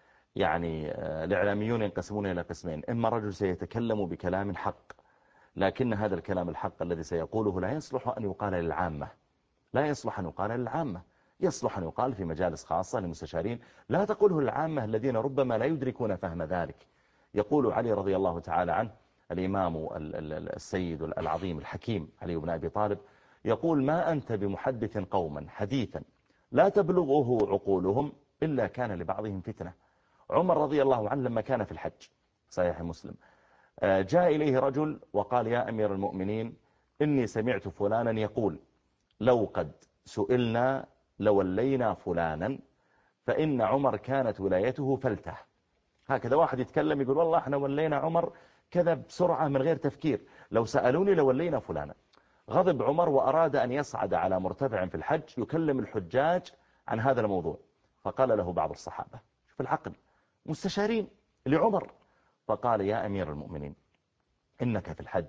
يعني الإعلاميون ينقسمون إلى قسمين، إما رجل سيتكلم بكلام حق، لكن هذا الكلام الحق الذي سيقوله لا يصلح أن يقال للعامة، لا يصلح أن يقال للعامة، يصلح أن يقال في مجالس خاصة للمستشارين، لا تقوله للعامة الذين ربما لا يدركون فهم ذلك. يقول علي رضي الله تعالى عنه، الإمام السيد العظيم الحكيم علي بن أبي طالب، يقول ما أنت بمحدث قوما حديثا لا تبلغه عقولهم إلا كان لبعضهم فتنة. عمر رضي الله عنه لما كان في الحج، صحيح مسلم، جاء إليه رجل وقال يا أمير المؤمنين إني سمعت فلانا يقول لو قد سئلنا لولينا فلانا فإن عمر كانت ولايته فلته. هكذا واحد يتكلم يقول والله احنا ولينا عمر كذا بسرعة من غير تفكير، لو سألوني لولينا فلانا. غضب عمر وأراد أن يصعد على مرتفع في الحج يكلم الحجاج عن هذا الموضوع، فقال له بعض الصحابة، شوف العقل، مستشارين لعمر، فقال يا أمير المؤمنين إنك في الحج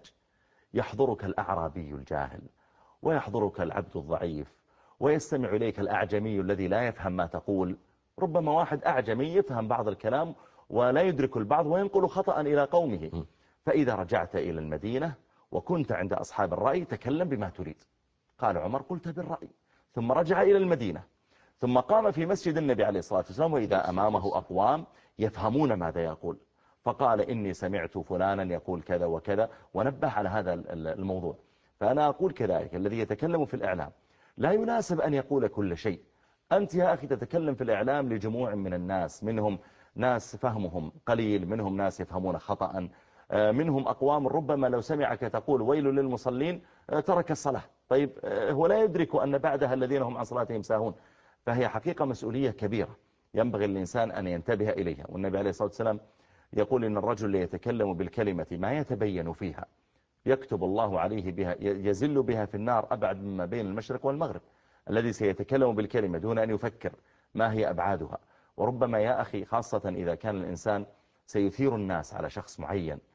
يحضرك الأعرابي الجاهل ويحضرك العبد الضعيف ويستمع إليك الأعجمي الذي لا يفهم ما تقول. ربما واحد أعجمي يفهم بعض الكلام ولا يدرك البعض وينقل خطأ إلى قومه، فإذا رجعت إلى المدينة وكنت عند أصحاب الرأي تكلم بما تريد. قال عمر قلت بالرأي، ثم رجع إلى المدينة، ثم قام في مسجد النبي عليه الصلاة والسلام وإذا أمامه أقوام يفهمون ماذا يقول، فقال إني سمعت فلانا يقول كذا وكذا، ونبه على هذا الموضوع. فأنا أقول كذلك الذي يتكلم في الإعلام لا يناسب أن يقول كل شيء. أنت يا أخي تتكلم في الإعلام لجموع من الناس، منهم ناس فهمهم قليل، منهم ناس يفهمون خطأ، منهم أقوام ربما لو سمعك تقول ويل للمصلين ترك الصلاة، طيب هو لا يدرك أن بعدها الذين هم عن صلاتهم ساهون. فهي حقيقة مسؤولية كبيرة ينبغي الإنسان أن ينتبه إليها. والنبي عليه الصلاة والسلام يقول إن الرجل يتكلم بالكلمة ما يتبين فيها يكتب الله عليه بها يزل بها في النار أبعد مما بين المشرق والمغرب. الذي سيتكلم بالكلمة دون أن يفكر ما هي أبعادها. وربما يا أخي خاصة إذا كان الإنسان سيثير الناس على شخص معين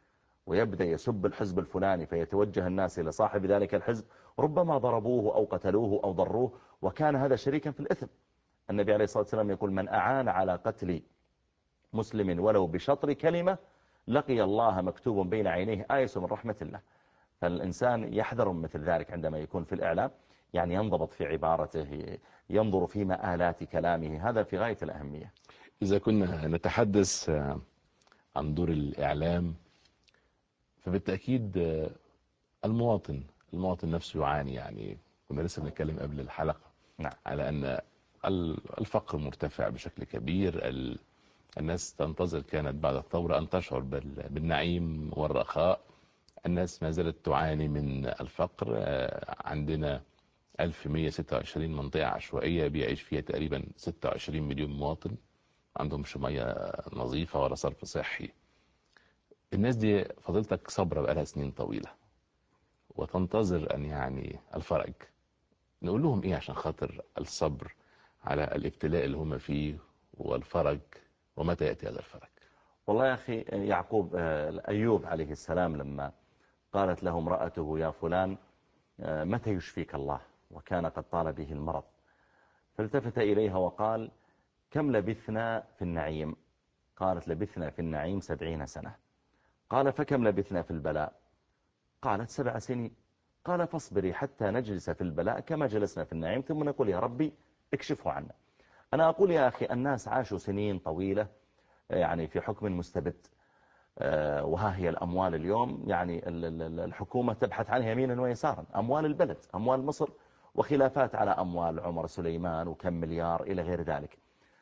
ويبدأ يسب الحزب الفلاني فيتوجه الناس إلى صاحب ذلك الحزب، ربما ضربوه أو قتلوه أو ضروه، وكان هذا شريكا في الإثم. النبي عليه الصلاة والسلام يقول: من أعان على قتل مسلم ولو بشطر كلمة لقي الله مكتوب بين عينيه آيس من رحمة الله. فالإنسان يحذر من مثل ذلك عندما يكون في الإعلام، يعني ينضبط في عبارته، ينظر في مآلات كلامه، هذا في غاية الأهمية. إذا كنا نتحدث عن دور الإعلام، فبالتأكيد المواطن المواطن نفسه يعاني. يعني كنا لسه بنتكلم قبل الحلقة نعم. على أن الفقر مرتفع بشكل كبير. الناس تنتظر كانت بعد الثورة أن تشعر بالنعيم والرخاء، الناس ما زالت تعاني من الفقر. عندنا ألف ومئة وستة وعشرين منطقة عشوائية بيعيش فيها تقريبا ستة وعشرين مليون مواطن، عندهمش مياه نظيفة ولا صرف صحي. الناس دي فضلتك صبرة بقالها سنين طويلة وتنتظر أن يعني الفرج. نقول لهم إيه عشان خاطر الصبر على الابتلاء اللي هم فيه والفرج، ومتى يأتي هذا الفرج؟ والله يا أخي يعقوب، أيوب عليه السلام لما قالت له امرأته: يا فلان متى يشفيك الله؟ وكان قد طال به المرض، فالتفت إليها وقال: كم لبثنا في النعيم؟ قالت: لبثنا في النعيم سبعين سنة. قال: فكم لبثنا في البلاء؟ قالت: سبع سنين. قال: فاصبري حتى نجلس في البلاء كما جلسنا في النعيم ثم نقول يا ربي اكشفه عنا. أنا أقول يا أخي الناس عاشوا سنين طويلة يعني في حكم مستبد، وها هي الأموال اليوم يعني الحكومة تبحث عنها يمينا ويسارا، أموال البلد، أموال مصر، وخلافات على أموال عمر سليمان وكم مليار إلى غير ذلك.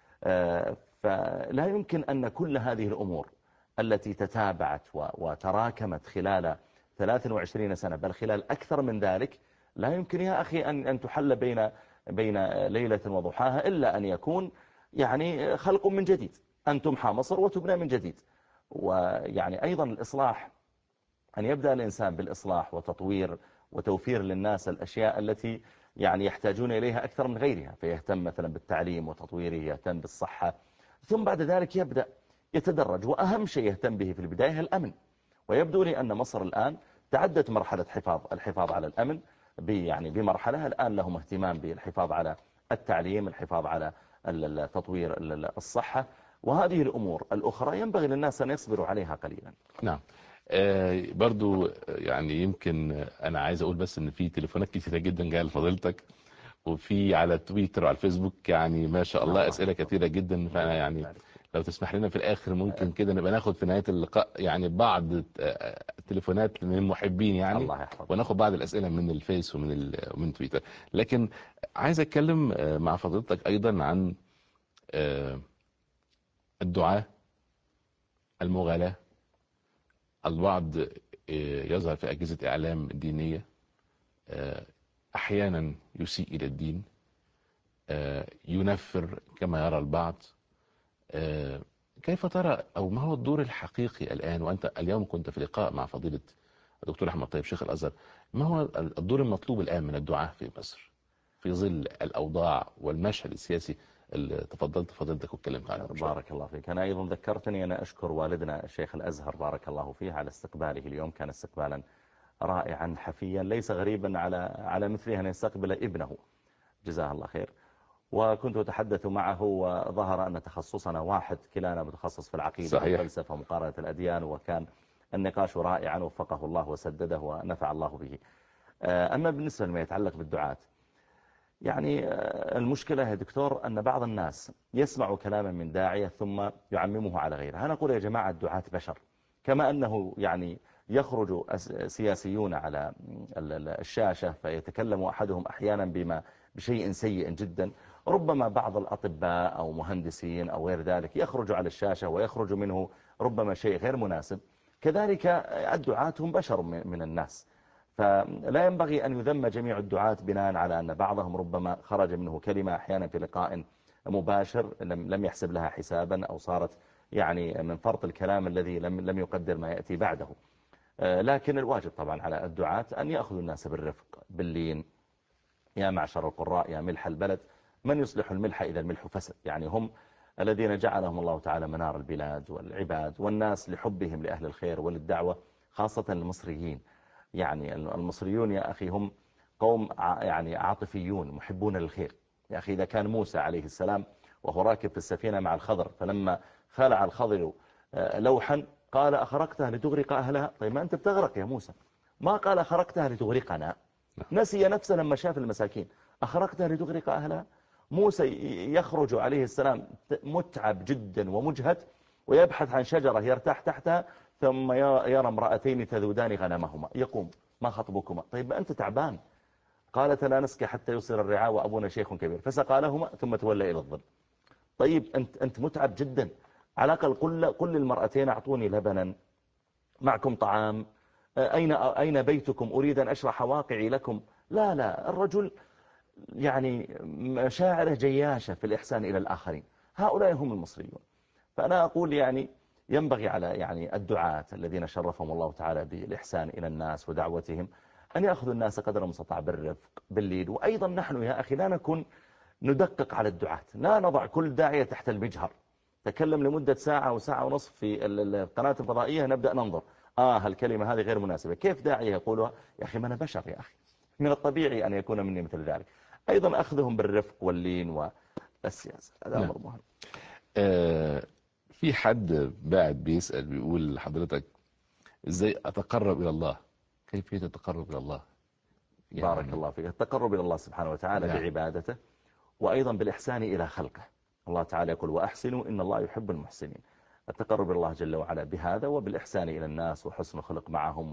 فلا يمكن أن كل هذه الأمور التي تتابعت وتراكمت خلال ثلاث وعشرين سنة، بل خلال أكثر من ذلك، لا يمكن يا أخي أن أن تحل بين بين ليلة وضحاها، إلا أن يكون يعني خلق من جديد، أن تمحى مصر وتبنى من جديد. ويعني أيضا الإصلاح، أن يبدأ الإنسان بالإصلاح وتطوير وتوفير للناس الأشياء التي يعني يحتاجون إليها أكثر من غيرها، فيهتم مثلا بالتعليم وتطويره، يهتم بالصحة، ثم بعد ذلك يبدأ يتدرج. وأهم شيء يهتم به في البداية الأمن. ويبدو لي أن مصر الآن تعدت مرحلة حفاظ الحفاظ على الأمن، يعني بمرحلة الآن لهم اهتمام بالحفاظ على التعليم، الحفاظ على تطوير الصحة، وهذه الأمور الأخرى ينبغي للناس أن يصبروا عليها قليلا. نعم. آه برضو يعني يمكن أنا عايز أقول بس أن في تليفونات كثيرة جدا جاية لفضيلتك، وفي على تويتر وعلى الفيسبوك يعني ما شاء الله أسئلة كثيرة جدا. فأنا يعني لو تسمح لنا في الآخر ممكن كده نبقى ناخد في نهاية اللقاء يعني بعض التليفونات من المحبين يعني، وناخد بعض الأسئلة من الفيس ومن ومن تويتر. لكن عايز أتكلم مع فضيلتك أيضا عن الدعاء، المغالاة. البعض يظهر في أجهزة إعلام دينية أحيانا يسيء إلى الدين، ينفر كما يرى البعض. كيف ترى أو ما هو الدور الحقيقي الآن، وأنت اليوم كنت في لقاء مع فضيلة الدكتور أحمد طيب شيخ الأزهر، ما هو الدور المطلوب الآن من الدعاة في مصر في ظل الأوضاع والمشهد السياسي اللي تفضلت فضيلتك واتكلمت عنه؟ بارك الله فيك. أنا أيضا ذكرتني أنا أشكر والدنا الشيخ الأزهر بارك الله فيه على استقباله اليوم، كان استقبالا رائعا حفيا، ليس غريبا على على مثله أن يستقبل ابنه، جزاه الله خير. وكنت أتحدث معه وظهر أن تخصصنا واحد، كلانا متخصص في العقيدة والفلسفة ومقارنة الأديان، وكان النقاش رائعا وفقه الله وسدده ونفع الله به. أما بالنسبة لما يتعلق بالدعاة، يعني المشكلة يا دكتور أن بعض الناس يسمع كلاما من داعية ثم يعممه على غيره. أنا أقول يا جماعة الدعاة بشر، كما أنه يعني يخرج سياسيون على الشاشة فيتكلم أحدهم أحيانا بما بشيء سيء جدا، ربما بعض الأطباء أو مهندسين أو غير ذلك يخرج على الشاشة ويخرج منه ربما شيء غير مناسب، كذلك الدعاة هم بشر من الناس. فلا ينبغي أن يذم جميع الدعاة بناء على أن بعضهم ربما خرج منه كلمة أحيانا في لقاء مباشر لم يحسب لها حسابا، أو صارت يعني من فرط الكلام الذي لم لم يقدر ما يأتي بعده. لكن الواجب طبعا على الدعاة أن يأخذوا الناس بالرفق باللين. يا معشر القراء يا ملح البلد، من يصلح الملح إذا الملح فسد. يعني هم الذين جعلهم الله تعالى منار البلاد والعباد، والناس لحبهم لأهل الخير وللدعوة خاصة المصريين. يعني المصريون يا أخي هم قوم يعني عاطفيون محبون للخير. يا أخي إذا كان موسى عليه السلام وهو راكب في السفينة مع الخضر، فلما خلع الخضر لوحا قال أخرقتها لتغرق أهلها. طيب ما أنت بتغرق يا موسى، ما قال أخرقتها لتغرقنا. نسي نفسه لما شاف المساكين، أخرقتها لتغرق أهلها. موسى يخرج عليه السلام متعب جدا ومجهد ويبحث عن شجرة يرتاح تحتها، ثم يرى امرأتين تذودان غنمهما، يقوم ما خطبكما؟ طيب ما أنت تعبان. قالت لا نسقي حتى يصير الرعاء وأبونا شيخ كبير، فسقى لهما ثم تولى إلى الظل. طيب أنت, أنت متعب جدا، على الأقل قل, قل للمرأتين أعطوني لبنا، معكم طعام، أين, أين بيتكم، أريد أن أشرح واقعي لكم. لا لا، الرجل يعني مشاعره جياشة في الإحسان إلى الآخرين. هؤلاء هم المصريون. فأنا أقول يعني ينبغي على يعني الدعاة الذين شرفهم الله تعالى بالإحسان إلى الناس ودعوتهم أن يأخذوا الناس قدر المستطاع بالرفق باللين. وأيضا نحن يا أخي لا نكون ندقق على الدعاة، لا نضع كل داعية تحت المجهر. تكلم لمدة ساعة وساعة ونصف في القناة الفضائية نبدأ ننظر آه الكلمة هذه غير مناسبة، كيف داعية يقولها؟ يا أخي ما أنا بشر يا أخي، من الطبيعي أن يكون مني مثل ذلك. أيضا أخذهم بالرفق واللين والسياسة، هذا أمر مهم. آه في حد بعد بيسأل بيقول لحضرتك إزاي أتقرب إلى الله؟ كيف تتقرب إلى الله؟ يعني بارك الله فيك. التقرب إلى الله سبحانه وتعالى يعني بعبادته وأيضا بالإحسان إلى خلقه. الله تعالى يقول وأحسنوا إن الله يحب المحسنين. التقرب إلى الله جل وعلا بهذا وبالإحسان إلى الناس وحسن الخلق معهم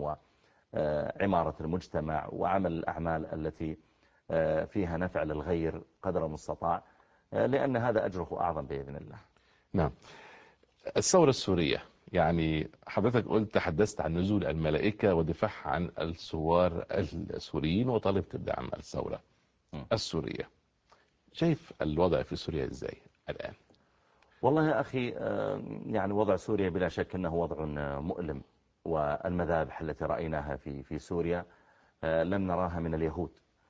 وعمارة المجتمع وعمل الأعمال التي فيها نفع للغير قدر المستطاع، لأن هذا أجره أعظم بإذن الله. نعم. الثورة السورية، يعني حضرتك قلت تحدثت عن نزول الملائكة ودفاعها عن الثوار السوريين وطالبت بدعم الثورة السورية. شايف الوضع في سوريا إزاي الآن؟ والله يا أخي يعني وضع سوريا بلا شك أنه وضع مؤلم، والمذابح التي رأيناها في في سوريا لم نراها من اليهود.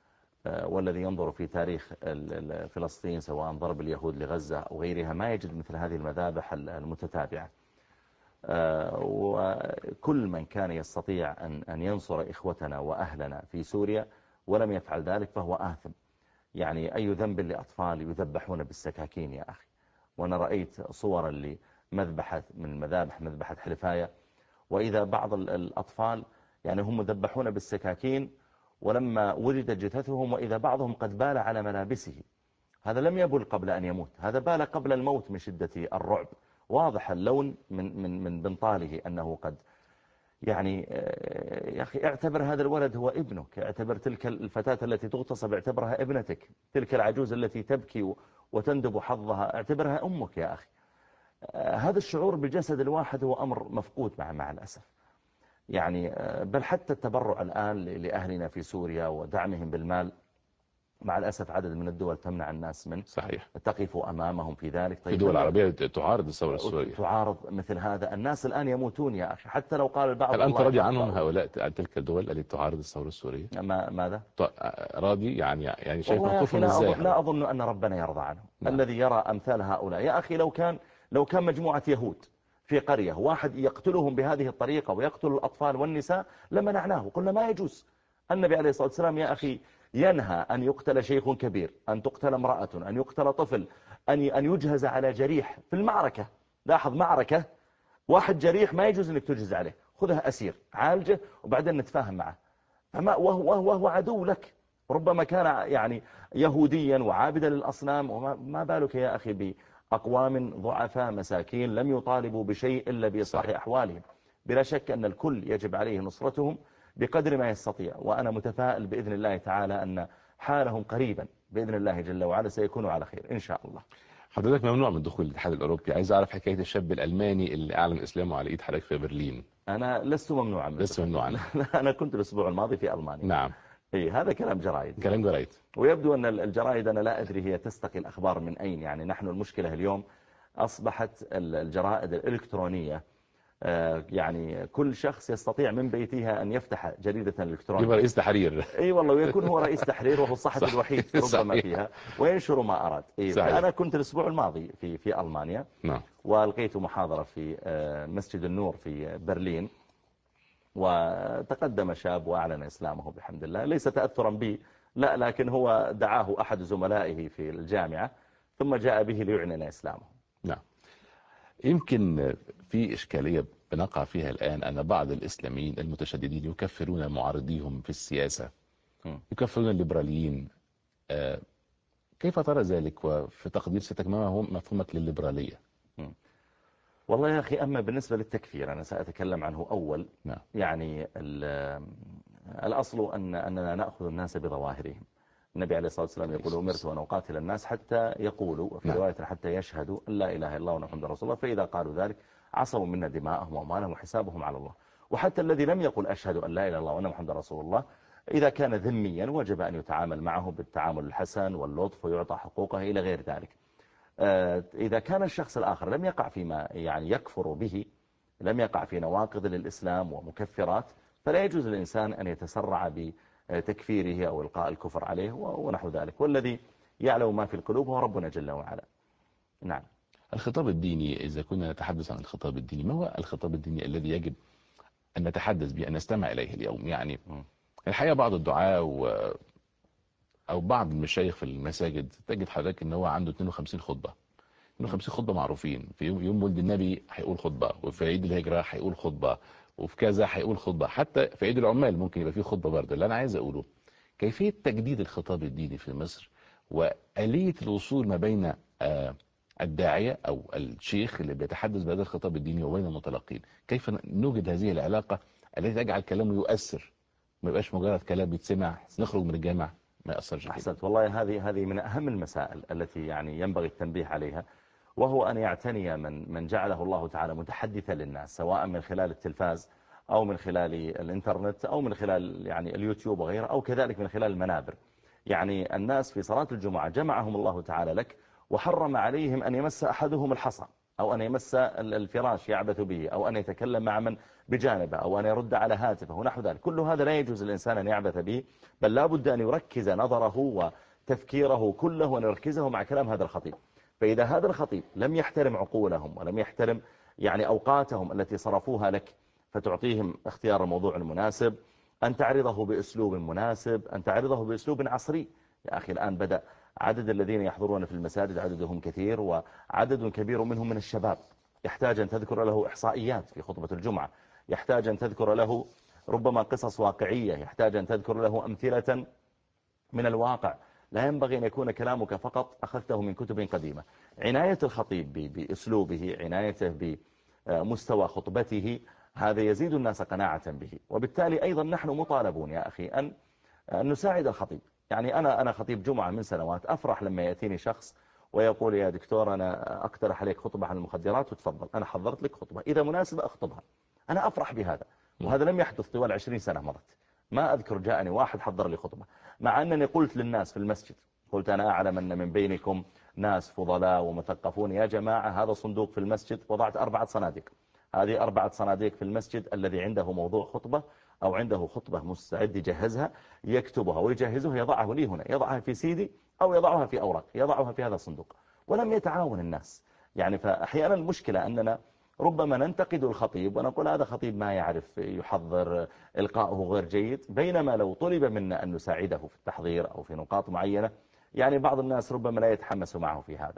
والذي ينظر في تاريخ فلسطين سواء ضرب اليهود لغزة أو غيرها ما يجد مثل هذه المذابح المتتابعة. وكل من كان يستطيع أن أن ينصر إخوتنا وأهلنا في سوريا ولم يفعل ذلك فهو آثم. يعني أي ذنب لأطفال يذبحون بالسكاكين يا أخي. وأنا رأيت صورا لمذبحة من المذابح، مذبحة حلفاية، وإذا بعض الأطفال يعني هم مذبحون بالسكاكين ولما وجدت جثثهم وإذا بعضهم قد بال على ملابسه. هذا لم يبل قبل أن يموت، هذا بال قبل الموت من شدة الرعب. واضح اللون من من من بنطاله أنه قد يعني يا أخي اعتبر هذا الولد هو ابنك، اعتبر تلك الفتاة التي تغتصب اعتبرها ابنتك، تلك العجوز التي تبكي وتندب حظها اعتبرها أمك يا أخي. هذا الشعور بالجسد الواحد هو أمر مفقود مع مع الأسف. يعني بل حتى التبرع الآن لأهلنا في سوريا ودعمهم بالمال مع الأسف عدد من الدول تمنع الناس من صحيح تقف أمامهم في ذلك. طيب في دول عربية تعارض الثورة السورية، تعارض مثل هذا. الناس الآن يموتون يا أخي، حتى لو قال البعض هل أنت راضي عنهم هؤلاء تلك الدول التي تعارض الثورة السورية؟ ما ماذا؟ راضي يعني يعني شايف موقفهم لا ازاي؟ أظن لا أظن أن ربنا يرضى عنهم. نعم. الذي يرى أمثال هؤلاء يا أخي لو كان لو كان مجموعة يهود في قرية واحد يقتلهم بهذه الطريقة ويقتل الأطفال والنساء لمنعناه، قلنا ما يجوز. النبي عليه الصلاة والسلام يا أخي ينهى أن يقتل شيخ كبير، أن تقتل امرأة، أن يقتل طفل، أن أن يجهز على جريح في المعركة. لاحظ معركة، واحد جريح ما يجوز أنك تجهز عليه، خذه أسير عالجه وبعدين نتفاهم معه. فما وهو وهو عدو لك، ربما كان يعني يهوديا وعابدا للأصنام، وما بالك يا أخي بأقوام ضعفاء مساكين لم يطالبوا بشيء إلا بإصلاح أحوالهم. بلا شك أن الكل يجب عليه نصرتهم بقدر ما يستطيع، وأنا متفائل بإذن الله تعالى أن حالهم قريبا بإذن الله جل وعلا سيكونوا على خير إن شاء الله. حضرتك ممنوع من دخول الاتحاد الأوروبي، عايز أعرف حكاية الشاب الألماني اللي أعلن إسلامه على إيد حضرتك في برلين. أنا لست ممنوعا من لست ممنوعا أنا كنت الأسبوع الماضي في ألمانيا. نعم. إيه هذا كلام جرايد. كلام جرايد. ويبدو أن الجرايد أنا لا أدري هي تستقي الأخبار من أين. يعني نحن المشكلة اليوم أصبحت الجرائد الإلكترونية يعني كل شخص يستطيع من بيتها أن يفتح جريدة إلكترونية. يبقى رئيس تحرير. أي والله، ويكون هو رئيس تحرير وهو الصحفي الوحيد ربما فيها، وينشر ما أراد. أنا كنت الأسبوع الماضي في في ألمانيا. نعم. والقيت محاضرة في مسجد النور في برلين، وتقدم شاب وأعلن إسلامه بحمد الله، ليس تأثرا به لا، لكن هو دعاه أحد زملائه في الجامعة ثم جاء به ليعلن إسلامه. نعم. يمكن في إشكالية بنقع فيها الآن أن بعض الإسلاميين المتشددين يكفرون معارضيهم في السياسة، يكفرون الليبراليين. كيف ترى ذلك وفي تقدير سيادتك ما هو مفهومك للليبرالية؟ والله يا أخي، أما بالنسبة للتكفير أنا سأتكلم عنه أول. نعم. يعني الأصل أن أننا نأخذ الناس بظواهرهم. النبي عليه الصلاة والسلام يقول أمرت أن أقاتل الناس حتى يقولوا، وفي نعم. رواية حتى يشهدوا أن لا إله إلا الله وأن محمدا رسول الله، فإذا قالوا ذلك عصوا منا دماءهم وأموالهم وحسابهم على الله. وحتى الذي لم يقل أشهد أن لا إله إلا الله وأن محمدا رسول الله، إذا كان ذميا وجب أن يتعامل معه بالتعامل الحسن واللطف ويعطى حقوقه إلى غير ذلك. إذا كان الشخص الآخر لم يقع فيما يعني يكفر به، لم يقع في نواقض للإسلام ومكفرات، فلا يجوز للإنسان أن يتسرع بتكفيره أو إلقاء الكفر عليه ونحو ذلك. والذي يعلم ما في القلوب هو ربنا جل وعلا. نعم. الخطاب الديني، إذا كنا نتحدث عن الخطاب الديني، ما هو الخطاب الديني الذي يجب أن نتحدث به، أن نستمع إليه اليوم؟ يعني الحقيقة بعض الدعاة و... أو بعض المشايخ في المساجد تجد حضرتك أن هو عنده اثنين وخمسين خطبة، اثنين وخمسين خطبة معروفين. في يوم, يوم ولد النبي هيقول خطبة، وفي عيد الهجرة هيقول خطبة، وفي كذا هيقول خطبة، حتى في عيد العمال ممكن يبقى فيه خطبة برضه. اللي أنا عايز أقوله كيفية تجديد الخطاب الديني في مصر، وآلية الوصول ما بين آه الداعية أو الشيخ اللي بيتحدث بهذا الخطاب الديني وبين المتلقين. كيف نوجد هذه العلاقة التي تجعل كلامه يؤثر، ما يبقاش مجرد كلام يتسمع نخرج من الجامع ما يأثرش. أحسنت. والله هذه هذه من أهم المسائل التي يعني ينبغي التنبيه عليها، وهو أن يعتني من من جعله الله تعالى متحدثا للناس، سواء من خلال التلفاز أو من خلال الإنترنت أو من خلال يعني اليوتيوب وغيره، أو كذلك من خلال المنابر. يعني الناس في صلاة الجمعة جمعهم الله تعالى لك، وحرم عليهم أن يمس أحدهم الحصى، أو أن يمس الفراش يعبث به، أو أن يتكلم مع من بجانبه، أو أن يرد على هاتفه ونحو ذلك. كل هذا لا يجوز الإنسان أن يعبث به، بل لا بد أن يركز نظره وتفكيره كله وأن يركزه مع كلام هذا الخطيب. فإذا هذا الخطيب لم يحترم عقولهم ولم يحترم يعني أوقاتهم التي صرفوها لك، فتعطيهم اختيار الموضوع المناسب، أن تعرضه بأسلوب مناسب، أن تعرضه بأسلوب عصري. يا أخي الآن بدأ عدد الذين يحضرون في المساجد عددهم كثير، وعدد كبير منهم من الشباب. يحتاج أن تذكر له إحصائيات في خطبة الجمعة، يحتاج أن تذكر له ربما قصص واقعية، يحتاج أن تذكر له أمثلة من الواقع. لا ينبغي أن يكون كلامك فقط أخذته من كتب قديمة. عناية الخطيب بأسلوبه، عنايته بمستوى خطبته، هذا يزيد الناس قناعة به. وبالتالي أيضا نحن مطالبون يا أخي أن نساعد الخطيب. يعني أنا أنا خطيب جمعة من سنوات، أفرح لما يأتيني شخص ويقول يا دكتور أنا أقترح عليك خطبة عن المخدرات وتفضل أنا حضرت لك خطبة، إذا مناسبة أخطبها. أنا أفرح بهذا، وهذا لم يحدث طوال عشرين سنة مضت. ما أذكر جاءني واحد حضر لي خطبة، مع أنني قلت للناس في المسجد، قلت أنا أعلم أن من بينكم ناس فضلاء ومثقفون، يا جماعة هذا صندوق في المسجد، وضعت أربعة صناديق. هذه أربعة صناديق في المسجد، الذي عنده موضوع خطبة أو عنده خطبة مستعد يجهزها يكتبها ويجهزها، يضعه لي هنا، يضعها في سيدي أو يضعها في أوراق، يضعها في هذا الصندوق. ولم يتعاون الناس. يعني فأحيانا المشكلة أننا ربما ننتقد الخطيب ونقول هذا خطيب ما يعرف يحضر، إلقاؤه غير جيد، بينما لو طلب منا أن نساعده في التحضير أو في نقاط معينة، يعني بعض الناس ربما لا يتحمس معه في هذا.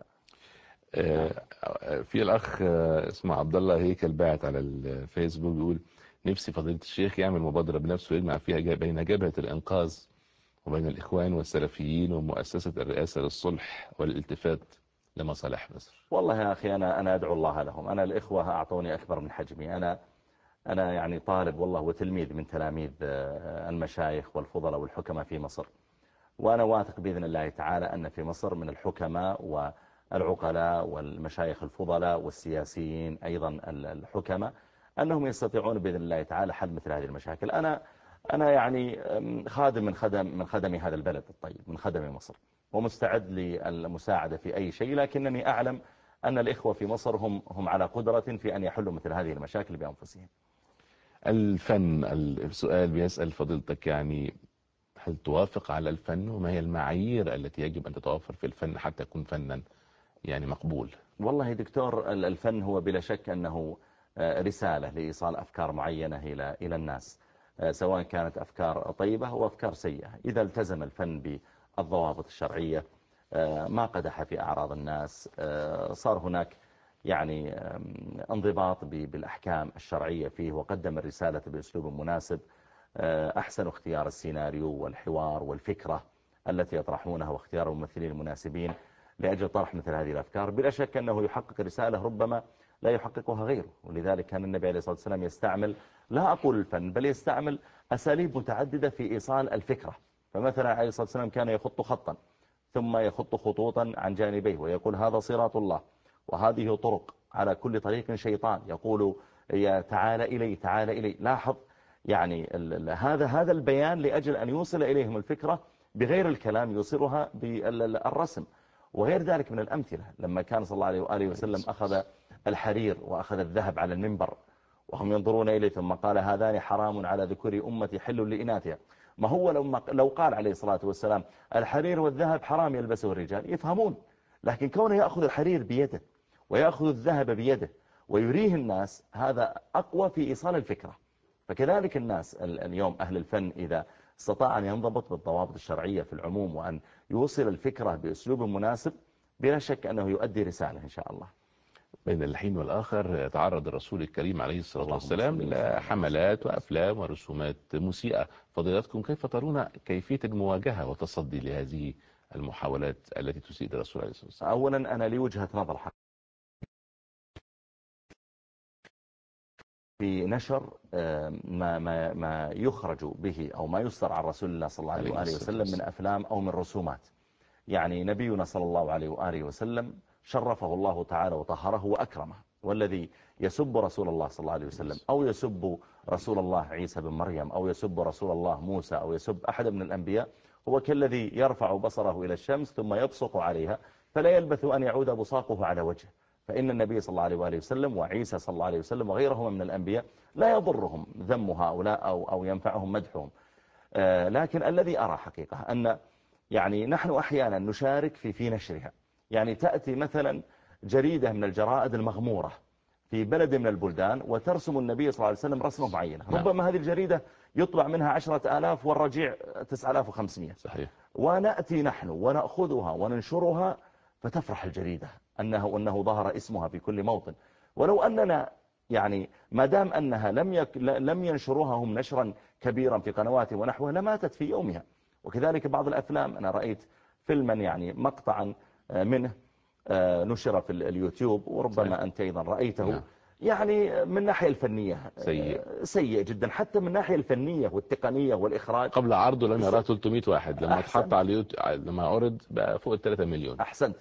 في الأخ اسمه عبد الله هيكل باعت على الفيسبوك بيقول نفسي فضيلة الشيخ يعمل مبادرة بنفسه يجمع فيها بين جبهة الإنقاذ وبين الإخوان والسلفيين ومؤسسة الرئاسة للصلح والالتفات لمصالح مصر. والله يا أخي أنا أنا أدعو الله لهم. أنا الإخوة أعطوني أكبر من حجمي. أنا أنا يعني طالب والله وتلميذ من تلاميذ المشايخ والفضلاء والحكماء في مصر، وأنا واثق بإذن الله تعالى أن في مصر من الحكماء والعقلاء والمشايخ الفضلاء والسياسيين أيضا الحكماء أنهم يستطيعون بإذن الله تعالى حل مثل هذه المشاكل. أنا أنا يعني خادم من خدم من خدم هذا البلد الطيب، من خدم مصر، ومستعد للمساعدة في أي شيء، لكنني أعلم أن الإخوة في مصر هم هم على قدرة في أن يحلوا مثل هذه المشاكل بأنفسهم. الفن، السؤال بيسأل فضيلتك يعني هل توافق على الفن، وما هي المعايير التي يجب أن تتوفر في الفن حتى يكون فنا يعني مقبول؟ والله دكتور، الفن هو بلا شك أنه رسالة لإيصال أفكار معينة إلى إلى الناس، سواء كانت أفكار طيبة أو أفكار سيئة. إذا التزم الفن بالضوابط الشرعية، ما قدح في أعراض الناس، صار هناك يعني انضباط بالأحكام الشرعية فيه، وقدم الرسالة بأسلوب مناسب، أحسن اختيار السيناريو والحوار والفكرة التي يطرحونها، واختيار الممثلين المناسبين لأجل طرح مثل هذه الأفكار، بلا شك أنه يحقق رسالة ربما لا يحققها غيره. ولذلك كان النبي عليه الصلاة والسلام يستعمل، لا أقول الفن، بل يستعمل أساليب متعددة في إيصال الفكرة. فمثلا عليه الصلاة والسلام كان يخط خطا ثم يخط خطوطا عن جانبيه ويقول هذا صراط الله وهذه طرق، على كل طريق شيطان، يقول يا تعال إلي تعال إلي. لاحظ يعني هذا هذا البيان لأجل أن يوصل إليهم الفكرة بغير الكلام، يوصلها بالرسم وغير ذلك من الأمثلة. لما كان صلى الله عليه وآله وسلم أخذ الحرير وأخذ الذهب على المنبر وهم ينظرون إليه، ثم قال هذان حرام على ذكور أمتي حل لإناثها. ما هو لو, لو قال عليه الصلاة والسلام الحرير والذهب حرام يلبسه الرجال يفهمون، لكن كونه يأخذ الحرير بيده ويأخذ الذهب بيده ويريه الناس، هذا أقوى في إيصال الفكرة. فكذلك الناس اليوم أهل الفن إذا استطاع أن ينضبط بالضوابط الشرعية في العموم وأن يوصل الفكرة بأسلوب مناسب، بلا شك أنه يؤدي رسالة إن شاء الله. بين الحين والآخر تعرض الرسول الكريم عليه الصلاة والسلام لحملات وأفلام ورسومات مسيئة. فضيلتكم كيف ترون كيفية المواجهة وتصدي لهذه المحاولات التي تسيء الرسول عليه الصلاة والسلام؟ أولا أنا لي وجهة نظر حق في نشر ما, ما, ما يخرج به أو ما يصدر عن رسول الله صلى الله عليه وآله وسلم من أفلام أو من رسومات. يعني نبينا صلى الله عليه وآله وسلم شرفه الله تعالى وطهره وأكرمه، والذي يسب رسول الله صلى الله عليه وسلم أو يسب رسول الله عيسى بن مريم أو يسب رسول الله موسى أو يسب أحد من الأنبياء هو كالذي يرفع بصره إلى الشمس ثم يبصق عليها فلا يلبث أن يعود بصاقه على وجهه. فإن النبي صلى الله عليه وآله وسلم وعيسى صلى الله عليه وسلم وغيرهما من الأنبياء لا يضرهم ذم هؤلاء أو, أو ينفعهم مدحهم. آه لكن الذي أرى حقيقة أن يعني نحن أحيانا نشارك في في نشرها. يعني تأتي مثلا جريدة من الجرائد المغمورة في بلد من البلدان وترسم النبي صلى الله عليه وسلم رسمة معينة، ربما هذه الجريدة يطبع منها عشرة آلاف والرجيع تسعة آلاف وخمسمائة. صحيح. ونأتي نحن ونأخذها وننشرها فتفرح الجريدة أنه, أنه ظهر اسمها في كل موطن، ولو أننا يعني ما دام أنها لم, يك لم ينشروها هم نشرا كبيرا في قنوات ونحوها لماتت في يومها. وكذلك بعض الأفلام، أنا رأيت فيلما يعني مقطعا منه نشر في اليوتيوب وربما صحيح. أنت أيضا رأيته. نعم. يعني من الناحية الفنية سيء سيء جدا، حتى من الناحية الفنية والتقنية والإخراج. قبل عرضه لم يراه ثلاثمائة واحد، لما اتحط على اليوتيوب لما عرض بقى فوق الثلاثة مليون. أحسنت.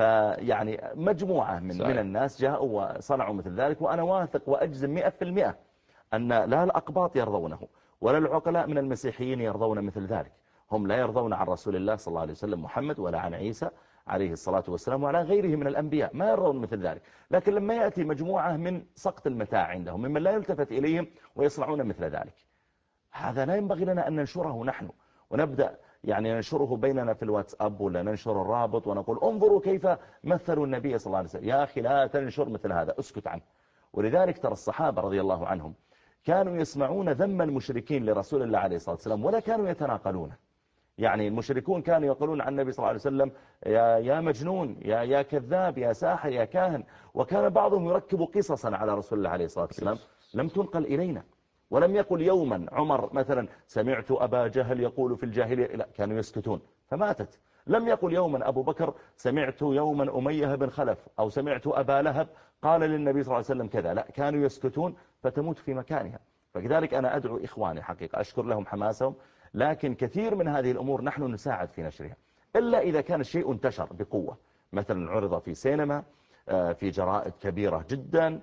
فيعني مجموعة من, من الناس جاءوا وصنعوا مثل ذلك، وأنا واثق وأجزم مئة في المئة أن لا الأقباط يرضونه ولا العقلاء من المسيحيين يرضون مثل ذلك. هم لا يرضون عن رسول الله صلى الله عليه وسلم محمد ولا عن عيسى عليه الصلاة والسلام وعلى غيره من الأنبياء، ما يرون مثل ذلك. لكن لما يأتي مجموعة من سقط المتاع عندهم ممن لا يلتفت إليهم ويصنعون مثل ذلك، هذا لا ينبغي لنا أن ننشره نحن ونبدأ يعني ننشره بيننا في الواتساب ولا ننشر الرابط ونقول انظروا كيف مثلوا النبي صلى الله عليه وسلم. يا أخي لا تنشر مثل هذا، اسكت عنه. ولذلك ترى الصحابة رضي الله عنهم كانوا يسمعون ذم المشركين لرسول الله عليه الصلاة والسلام ولا كانوا يتناقلونه. يعني المشركون كانوا يقولون عن النبي صلى الله عليه وسلم يا, يا مجنون، يا, يا كذاب، يا ساحر، يا كاهن. وكان بعضهم يركب قصصا على رسول الله عليه الصلاة والسلام لم تنقل إلينا. ولم يقل يوما عمر مثلا سمعت أبا جهل يقول في الجاهلية، لا، كانوا يسكتون فماتت. لم يقل يوما أبو بكر سمعت يوما أمية بن خلف أو سمعت أبا لهب قال للنبي صلى الله عليه وسلم كذا، لا، كانوا يسكتون فتموت في مكانها. فكذلك أنا أدعو إخواني حقيقة، أشكر لهم حماسهم، لكن كثير من هذه الأمور نحن نساعد في نشرها إلا إذا كان الشيء انتشر بقوة، مثلا عرض في سينما، في جرائد كبيرة جدا،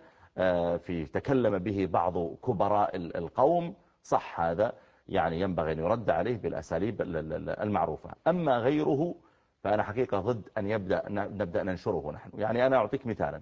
في تكلم به بعض كبراء القوم، صح، هذا يعني ينبغي أن يرد عليه بالأساليب المعروفة. أما غيره فأنا حقيقة ضد أن يبدأ نبدأ ننشره نحن. يعني أنا أعطيك مثالا،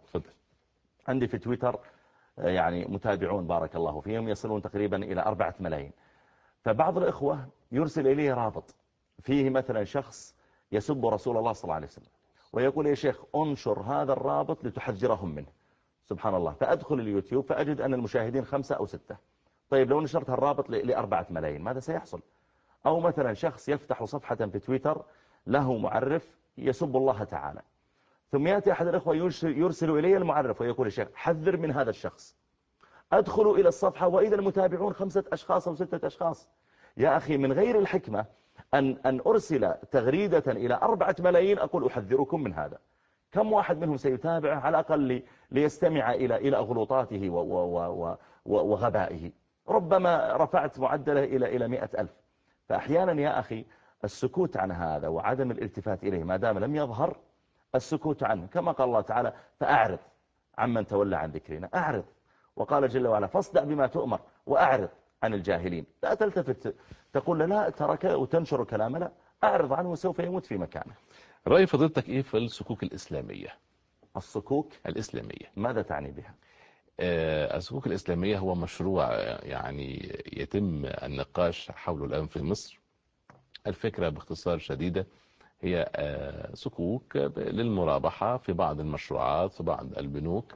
عندي في تويتر يعني متابعون بارك الله فيهم يصلون تقريبا إلى أربعة ملايين. فبعض الإخوة يرسل إليه رابط فيه مثلا شخص يسب رسول الله صلى الله عليه وسلم ويقول يا شيخ انشر هذا الرابط لتحذرهم منه. سبحان الله. فأدخل اليوتيوب فأجد أن المشاهدين خمسة أو ستة. طيب لو نشرت الرابط لأربعة ملايين ماذا سيحصل؟ أو مثلا شخص يفتح صفحة في تويتر له معرف يسب الله تعالى، ثم يأتي أحد الأخوة يرسل إلي المعرف ويقول الشيخ حذر من هذا الشخص. أدخل إلى الصفحة وإذا المتابعون خمسة أشخاص أو ستة أشخاص. يا أخي من غير الحكمة أن, أن أرسل تغريدة إلى أربعة ملايين أقول أحذركم من هذا. كم واحد منهم سيتابعه على الأقل ليستمع إلى إلى أغلوطاته وغبائه؟ ربما رفعت معدله إلى إلى مئة ألف. فأحيانا يا أخي السكوت عن هذا وعدم الالتفات إليه ما دام لم يظهر، السكوت عنه كما قال الله تعالى فأعرض عمن تولى عن ذكرنا. أعرض. وقال جل وعلا فاصدع بما تؤمر وأعرض عن الجاهلين. لا تلتفت تقول لا ترك وتنشر كلام، لا، أعرض عنه وسوف يموت في مكانه. رأي فضيلتك إيه في الصكوك الإسلامية؟ الصكوك الإسلامية ماذا تعني بها؟ آه الصكوك الإسلامية هو مشروع يعني يتم النقاش حوله الآن في مصر. الفكرة باختصار شديدة هي آه صكوك للمرابحة في بعض المشروعات في بعض البنوك،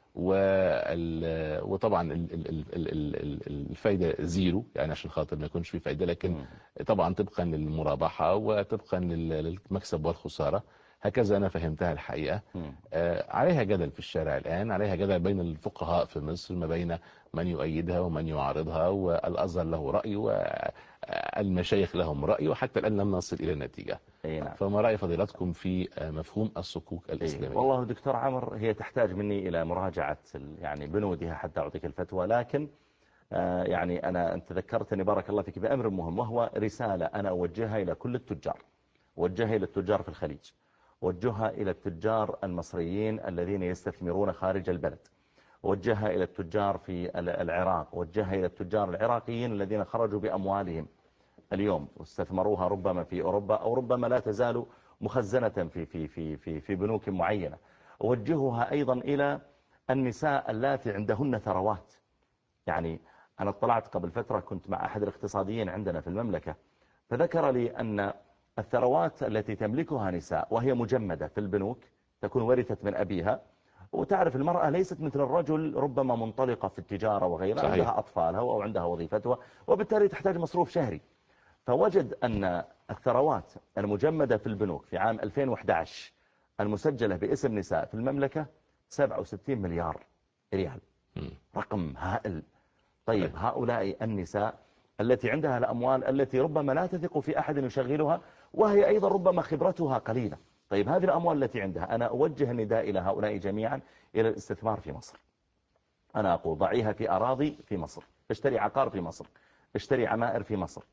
وطبعا الفايدة زيرو يعني عشان خاطر ما يكونش في فايدة، لكن طبعا طبقا للمرابحة وطبقا للمكسب والخسارة. هكذا أنا فهمتها الحقيقة. عليها جدل في الشارع الآن، عليها جدل بين الفقهاء في مصر ما بين من يؤيدها ومن يعارضها، والأزهر له رأي والمشايخ لهم رأي، وحتى الآن لم نصل إلى النتيجة. نعم. فما رأي فضيلتكم في مفهوم الصكوك الإسلامية؟ والله دكتور عمر هي تحتاج مني إلى مراجعة يعني بنودها حتى أعطيك الفتوى، لكن يعني أنا أنت ذكرتني بارك الله فيك بأمر مهم، وهو رسالة أنا أوجهها إلى كل التجار، وجهها إلى التجار في الخليج، وجهها إلى التجار المصريين الذين يستثمرون خارج البلد، وجهها إلى التجار في العراق، وجهها إلى التجار العراقيين الذين خرجوا بأموالهم اليوم واستثمروها ربما في أوروبا أو ربما لا تزال مخزنة في في في في في بنوك معينة. أوجهها أيضا إلى النساء اللاتي عندهن ثروات. يعني أنا اطلعت قبل فترة كنت مع أحد الاقتصاديين عندنا في المملكة، فذكر لي أن الثروات التي تملكها نساء وهي مجمدة في البنوك تكون ورثت من أبيها، وتعرف المرأة ليست مثل الرجل ربما منطلقة في التجارة وغيرها، صحيح. عندها أطفالها أو عندها وظيفتها وبالتالي تحتاج مصروف شهري. فوجد أن الثروات المجمدة في البنوك في عام ألفين وأحد عشر المسجلة باسم نساء في المملكة سبعة وستين مليار ريال. رقم هائل. طيب هؤلاء النساء التي عندها الأموال التي ربما لا تثق في أحد يشغلها، وهي أيضا ربما خبرتها قليلة. طيب هذه الأموال التي عندها أنا أوجه النداء إلى هؤلاء جميعا إلى الاستثمار في مصر. أنا أقول ضعيها في أراضي في مصر، اشتري عقار في مصر، اشتري عمائر في مصر،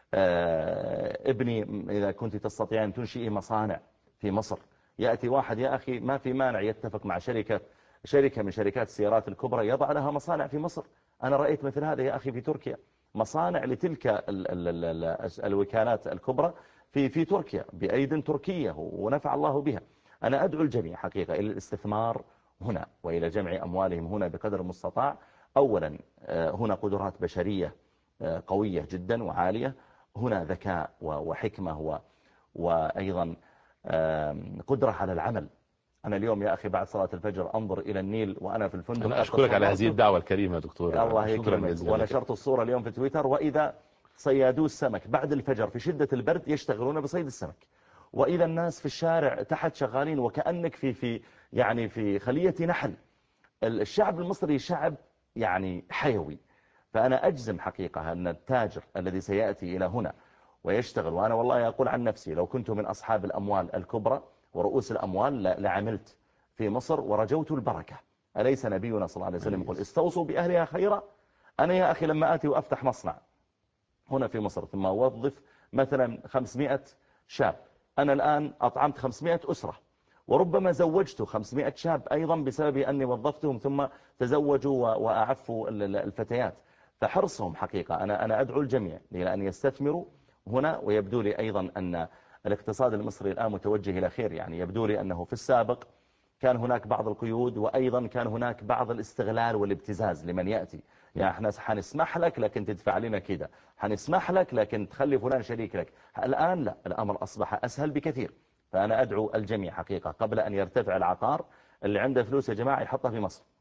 ابني إذا كنت تستطيع أن تنشئي مصانع في مصر. يأتي واحد يا أخي ما في مانع يتفق مع شركة شركة من شركات السيارات الكبرى يضع لها مصانع في مصر. أنا رأيت مثل هذا يا أخي في تركيا، مصانع لتلك ال ال ال الوكالات الكبرى في في تركيا بأيد تركية ونفع الله بها. أنا أدعو الجميع حقيقة إلى الاستثمار هنا وإلى جمع أموالهم هنا بقدر المستطاع. أولا هنا قدرات بشرية قوية جدا وعالية، هنا ذكاء وحكمة وأيضا قدرة على العمل. أنا اليوم يا أخي بعد صلاة الفجر أنظر إلى النيل وأنا في الفندق. أنا أشكرك على هذه الدعوة الكريمة دكتور. الله يكرمك. ونشرت الصورة اليوم في تويتر، وإذا صيادو السمك بعد الفجر في شدة البرد يشتغلون بصيد السمك، وإذا الناس في الشارع تحت شغالين وكأنك في في يعني في خلية نحل. الشعب المصري شعب يعني حيوي. فأنا أجزم حقيقة أن التاجر الذي سيأتي إلى هنا ويشتغل، وأنا والله أقول عن نفسي لو كنت من أصحاب الأموال الكبرى ورؤوس الأموال لعملت في مصر ورجوت البركة. أليس نبينا صلى الله عليه وسلم يقول استوصوا بأهلها خيرا؟ أنا يا أخي لما آتي وأفتح مصنع هنا في مصر ثم أوظف مثلا خمسمائة شاب، أنا الآن أطعمت خمسمائة أسرة، وربما زوجت خمسمائة شاب أيضا بسبب أني وظفتهم ثم تزوجوا وأعفوا الفتيات. فحرصهم حقيقة أنا أنا أدعو الجميع إلى أن يستثمروا هنا. ويبدو لي أيضا أن الاقتصاد المصري الآن متوجه إلى خير. يعني يبدو لي أنه في السابق كان هناك بعض القيود، وأيضا كان هناك بعض الاستغلال والابتزاز لمن يأتي. يعني احنا حنسمح لك لكن تدفع لنا كده، حنسمح لك لكن تخلي فلان شريك لك. الآن لا، الأمر أصبح أسهل بكثير. فأنا أدعو الجميع حقيقة قبل أن يرتفع العقار اللي عنده فلوس يا جماعة يحطها في مصر،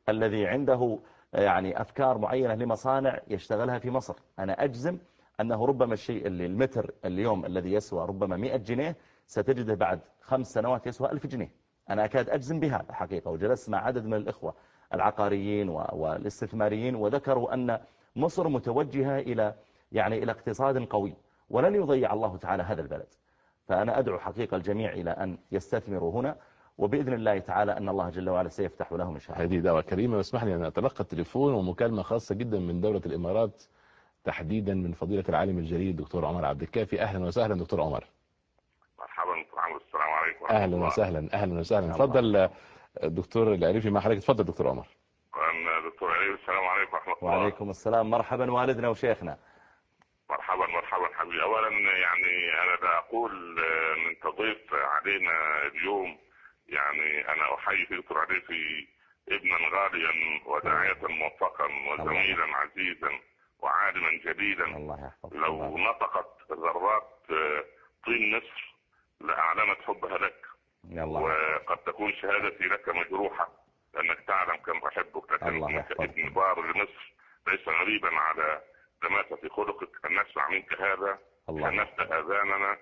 الذي عنده يعني أفكار معينة لمصانع يشتغلها في مصر. أنا أجزم أنه ربما الشيء اللي المتر اليوم الذي يسوى ربما مئة جنيه ستجده بعد خمس سنوات يسوى ألف جنيه. أنا أكاد أجزم بهذا حقيقة، وجلست مع عدد من الإخوة العقاريين والاستثماريين وذكروا أن مصر متوجهة إلى يعني إلى اقتصاد قوي، ولن يضيع الله تعالى هذا البلد. فأنا أدعو حقيقة الجميع إلى أن يستثمروا هنا، وبإذن الله تعالى أن الله جل وعلا سيفتح لهم إن شاء الله. هذه دعوة كريمة، واسمح لي أن أتلقى التليفون ومكالمة خاصة جدا من دولة الإمارات، تحديدا من فضيلة العالم الجليل الدكتور عمر عبد الكافي. أهلا وسهلا دكتور عمر. مرحبا دكتور عمر، السلام عليكم. أهلا وسهلا. أهلا وسهلا. تفضل دكتور العريفي مع حضرتك. تفضل دكتور عمر. دكتور عريفي، السلام عليكم ورحمة الله. وعليكم السلام. مرحبا والدنا وشيخنا. مرحبا مرحبا حبيبي. أولا يعني أنا لا أقول أن أنت ضيف علينا اليوم، يعني أنا أحيي دكتور عريفي ابنا غاليا وداعية موفقا وزميلا عزيزا وعالما جليلا. الله يحفظك. لو نطقت ذرات طين مصر لأعلنت حبها لك، وقد تكون شهادتي لك مجروحة لأنك تعلم كم أحبك، لكن أنك ابن بار لمصر ليس غريبا على دماسة خلقك أن نسمع منك هذا. شنفت آذاننا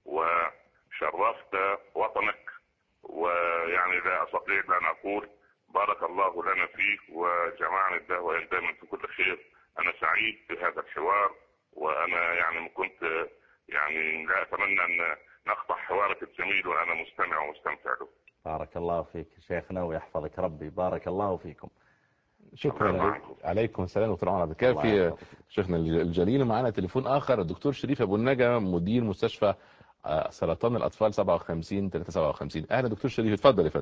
وشرفت وطنك، ويعني لا أستطيع أن أقول بارك الله لنا فيك وجمعنا الله وإن دائما في كل خير. أنا سعيد بهذا الحوار، وأنا يعني كنت يعني لا أتمنى أن نقطع حوارك الجميل وأنا مستمع ومستمتع له. بارك الله فيك شيخنا ويحفظك ربي. بارك الله فيكم. شكرا. عليكم السلام دكتور عمر عبد الكافي شيخنا الجليل. ومعنا تليفون آخر الدكتور شريف أبو النجا، مدير مستشفى سرطان الأطفال سبعة وخمسين ثلاثمائة وسبعة وخمسين. أهلا دكتور شريف، اتفضل يا فندم.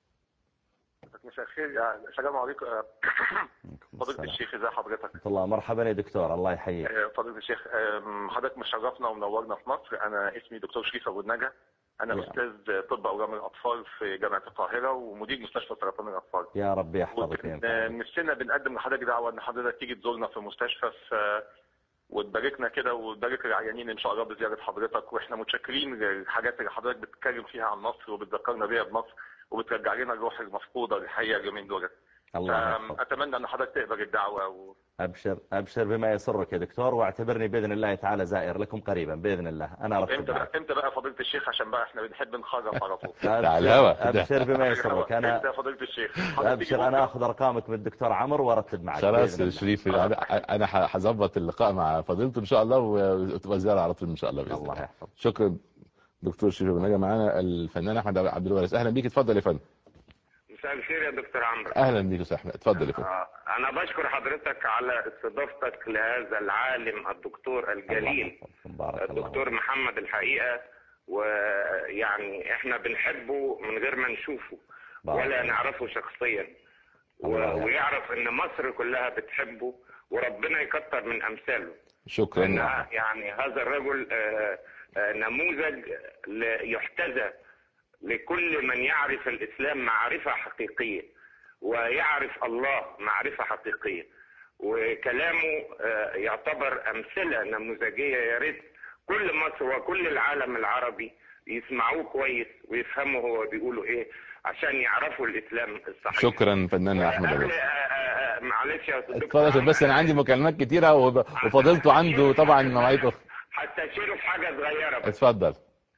مساء الخير. السلام عليكم فضيلة الشيخ، ازي حضرتك؟ الله مرحبا يا دكتور، الله يحييك. فضيلة الشيخ، حضرتك مشرفنا ومنورنا في مصر. انا اسمي دكتور شريف ابو النجا، انا يا. استاذ طب اورام الاطفال في جامعه القاهره ومدير مستشفى سرطان الاطفال. يا رب يحفظك. نفسنا بنقدم لحضرتك دعوه ان حضرتك تيجي تزورنا في المستشفى في وتباركنا كده وتبارك العيانين ان شاء الله بزياره حضرتك، واحنا متشكرين للحاجات اللي حضرتك بتتكلم فيها عن مصر وبتذكرنا بيها بمصر وبترجع لنا الروح المفقوده الحقيقه اليومين دول. الله اتمنى ان حضرتك تقبل الدعوه و... ابشر ابشر بما يسرك يا دكتور، واعتبرني باذن الله تعالى زائر لكم قريبا باذن الله. انا رفضت. امتى بقى امتى بقى فضيله الشيخ؟ عشان بقى احنا بنحب نخرج على طول. ابشر بما يسرك. انا امتى فضيله الشيخ؟ ابشر، انا اخذ ارقامك من الدكتور عمر وارتب معك. خلاص يا شريف، انا هظبط اللقاء مع فضيلته ان شاء الله وتبقى زياره على طول ان شاء الله باذن الله. الله يحفظك. شكرا دكتور شريف ابو النجا. معانا الفنان احمد عبد الوارث. اهلا بيك، اتفضل يا فندم. مساء الخير يا دكتور عمرو. اهلا بيك يا احمد، اتفضل يا فندم. آه انا بشكر حضرتك على استضافتك لهذا العالم الدكتور الجليل الدكتور محمد الحقيقه، ويعني احنا بنحبه من غير ما نشوفه ولا نعرفه شخصيا، ويعرف ان مصر كلها بتحبه وربنا يكتر من امثاله. شكرا. يعني هذا الرجل آه آه نموذج يحتذى لكل من يعرف الإسلام معرفة حقيقية ويعرف الله معرفة حقيقية، وكلامه يعتبر أمثلة نموذجية. يا ريت كل مصر وكل العالم العربي يسمعوه كويس ويفهموا هو بيقولوا إيه عشان يعرفوا الإسلام الصحيح. شكرا فنان أحمد. معلش يا اتفضل، بس أنا عندي مكالمات كتيرة وفضلته عنده طبعا مواعيده. هستشيره في حاجة صغيرة بس. اتفضل.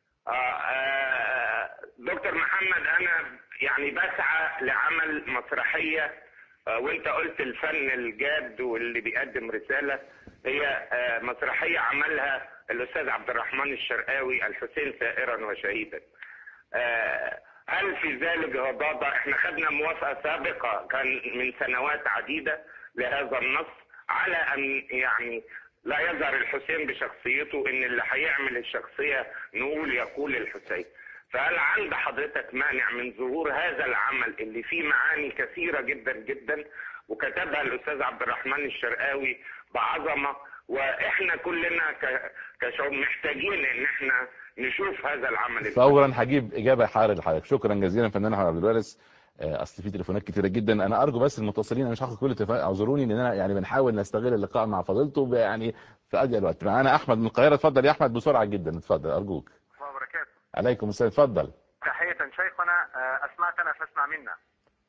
دكتور محمد، انا يعني بسعى لعمل مسرحية، وانت قلت الفن الجاد واللي بيقدم رسالة. هي مسرحية عملها الاستاذ عبد الرحمن الشرقاوي، الحسين ثائرا وشهيدا. هل في ذلك غضاضة؟ احنا خدنا موافقة سابقة كان من سنوات عديدة لهذا النص على ان يعني لا يظهر الحسين بشخصيته، ان اللي هيعمل الشخصية نقول يقول الحسين. فهل عند حضرتك مانع من ظهور هذا العمل اللي فيه معاني كثيرة جدا جدا وكتبها الأستاذ عبد الرحمن الشرقاوي بعظمة، وإحنا كلنا كشعوب محتاجين إن إحنا نشوف هذا العمل؟ فورا هجيب إجابة حارة لحضرتك. شكرا جزيلا فنان أحمد عبد الوارث. اصل في تليفونات كتيره جدا، انا ارجو بس المتصلين، انا مش هاخد كل التليفونات، اعذروني لان انا يعني بنحاول نستغل اللقاء مع فضيلته يعني في اضيق الوقت. معانا احمد من القاهره. اتفضل يا احمد بسرعه جدا، اتفضل ارجوك. وبركاته. عليكم السلام، اتفضل. تحيه شيخنا، اسمعتنا فاسمع منا.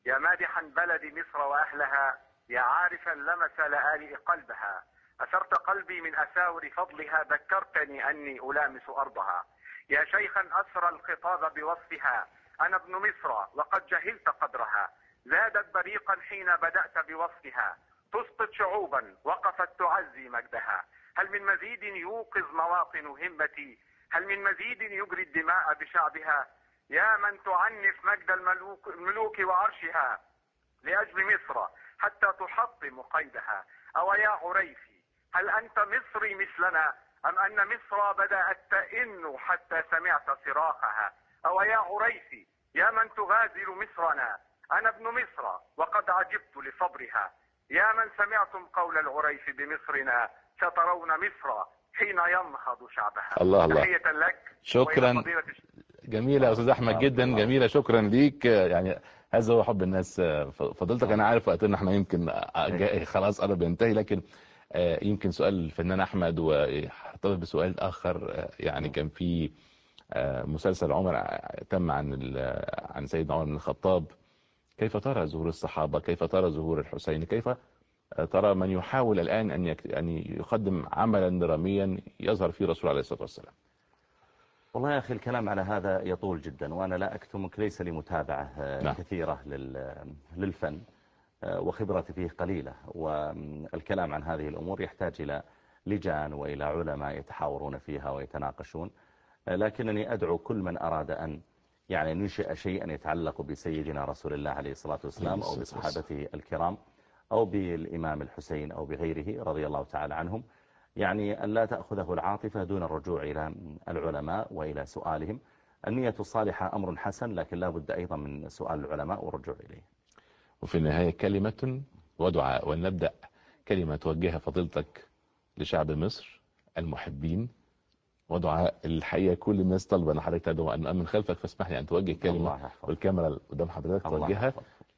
يا مادحا بلد مصر وأهلها، يا عارفا لمس لآلئ قلبها، أسرت قلبي من أساور فضلها، ذكرتني أني ألامس أرضها. يا شيخا أسرى الخطاب بوصفها، أنا ابن مصر وقد جهلت قدرها، زادت بريقا حين بدأت بوصفها، تسقط شعوبا وقفت تعزي مجدها. هل من مزيد يوقظ مواطن همتي؟ هل من مزيد يجري الدماء بشعبها؟ يا من تعنف مجد الملوك, الملوك وعرشها لأجل مصر حتى تحطم قيدها. أو يا عريفي، هل أنت مصري مثلنا أم أن مصر بدأت تئن حتى سمعت صراخها؟ أو يا عريفي، يا من تغازل مصرنا، أنا ابن مصر وقد عجبت لصبرها. يا من سمعتم قول العريف بمصرنا، سترون مصر حين ينهض شعبها. الله الله، تحية لك. شكرا. جميلة يا أستاذ أحمد جدا، جميلة، شكرا ليك. يعني هذا هو حب الناس. فضلتك أنا عارف وقتنا احنا يمكن خلاص قرب ينتهي، لكن يمكن سؤال الفنان أحمد وهرتبط بسؤال آخر. يعني كان في مسلسل عمر تم عن عن سيدنا عمر بن الخطاب، كيف ترى ظهور الصحابة؟ كيف ترى ظهور الحسين؟ كيف ترى من يحاول الآن أن أن يقدم عملا دراميا يظهر فيه الرسول عليه الصلاة والسلام؟ والله يا أخي الكلام على هذا يطول جدا، وأنا لا أكتمك ليس لي متابعة نعم. كثيرة للفن وخبرتي فيه قليلة، والكلام عن هذه الأمور يحتاج إلى لجان وإلى علماء يتحاورون فيها ويتناقشون. لكنني أدعو كل من أراد أن يعني ننشئ شيئا يتعلق بسيدنا رسول الله عليه الصلاة والسلام أو بصحابته الكرام أو بالإمام الحسين أو بغيره رضي الله تعالى عنهم، يعني أن لا تأخذه العاطفة دون الرجوع إلى العلماء وإلى سؤالهم. النية الصالحة أمر حسن، لكن لا بد أيضا من سؤال العلماء والرجوع إليه. وفي النهاية كلمة ودعاء، ونبدأ كلمة توجهها فضيلتك لشعب مصر المحبين، ودعاء الحقيقة كل الناس طلبة أن حضرتك تدعو أن من خلفك، فاسمح لي أن توجه كلمة والكاميرا قدام حضرتك توجهها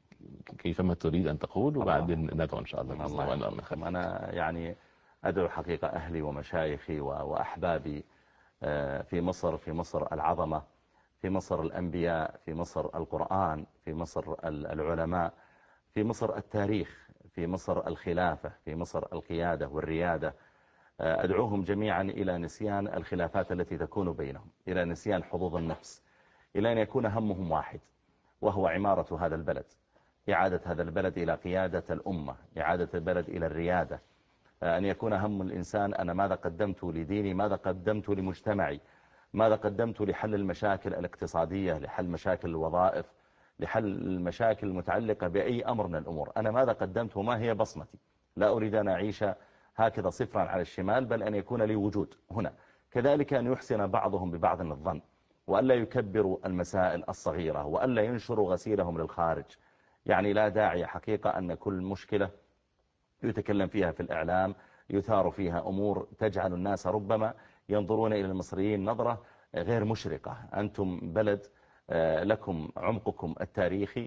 كيفما تريد أن تقول، وبعدين ندعو إن شاء الله بإذن الله. وأنا من خلفك. أنا يعني أدعو حقيقة أهلي ومشايخي وأحبابي في مصر، في مصر العظمة، في مصر الأنبياء، في مصر القرآن، في مصر العلماء، في مصر التاريخ، في مصر الخلافة، في مصر القيادة والريادة. أدعوهم جميعا إلى نسيان الخلافات التي تكون بينهم، إلى نسيان حظوظ النفس، إلى أن يكون همهم واحد، وهو عمارة هذا البلد، إعادة هذا البلد إلى قيادة الأمة، إعادة البلد إلى الريادة. أن يكون هم الإنسان أنا ماذا قدمت لديني، ماذا قدمت لمجتمعي، ماذا قدمت لحل المشاكل الاقتصادية، لحل مشاكل الوظائف، لحل المشاكل المتعلقة بأي أمر من الأمور. أنا ماذا قدمت وما هي بصمتي؟ لا أريد أن أعيش هكذا صفرا على الشمال، بل أن يكون لي وجود هنا. كذلك أن يحسن بعضهم ببعض الظن، وألا يكبروا المسائل الصغيرة، وألا ينشروا غسيلهم للخارج. يعني لا داعي حقيقة أن كل مشكلة يتكلم فيها في الإعلام يثار فيها أمور تجعل الناس ربما ينظرون إلى المصريين نظرة غير مشرقة. أنتم بلد لكم عمقكم التاريخي،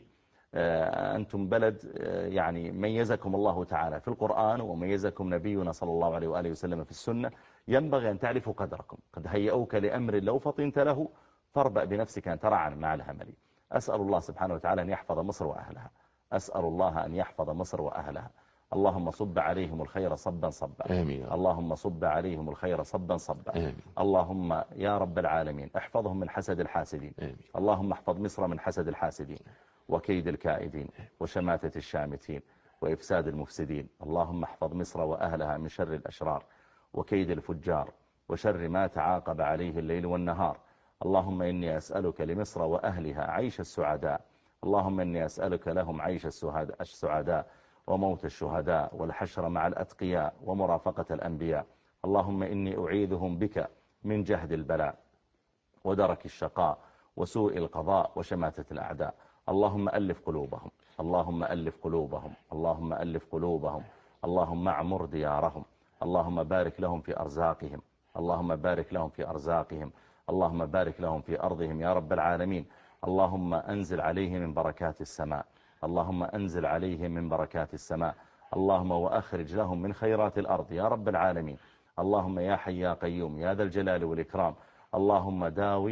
أنتم بلد يعني ميزكم الله تعالى في القرآن وميزكم نبينا صلى الله عليه وآله وسلم في السنة. ينبغي أن تعرفوا قدركم، قد هيئوك لأمر لو فطنت له فاربأ بنفسك أن ترعى مع الهمل. أسأل الله سبحانه وتعالى أن يحفظ مصر وأهلها، أسأل الله أن يحفظ مصر وأهلها. اللهم صب عليهم الخير صبا صبا، آمين. اللهم صب عليهم الخير صبا صبا، آمين. اللهم يا رب العالمين احفظهم من حسد الحاسدين. آمين. اللهم احفظ مصر من حسد الحاسدين وكيد الكائدين وشماتة الشامتين وإفساد المفسدين. اللهم احفظ مصر وأهلها من شر الأشرار وكيد الفجار وشر ما تعاقب عليه الليل والنهار. اللهم إني أسألك لمصر وأهلها عيش السعداء، اللهم إني أسألك لهم عيش السعداء وموت الشهداء والحشر مع الأتقياء ومرافقة الأنبياء. اللهم إني أعيذهم بك من جهد البلاء ودرك الشقاء وسوء القضاء وشماتة الأعداء. اللهم ألف قلوبهم، اللهم ألف قلوبهم، اللهم ألف قلوبهم، اللهم اعمر ديارهم، اللهم بارك لهم في أرزاقهم، اللهم بارك لهم في أرزاقهم، اللهم بارك لهم في أرضهم يا رب العالمين. اللهم أنزل عليهم من بركات السماء، اللهم أنزل عليهم من بركات السماء. اللهم وأخرج لهم من خيرات الأرض يا رب العالمين. اللهم يا حي يا قيوم يا ذا الجلال والإكرام، اللهم داوي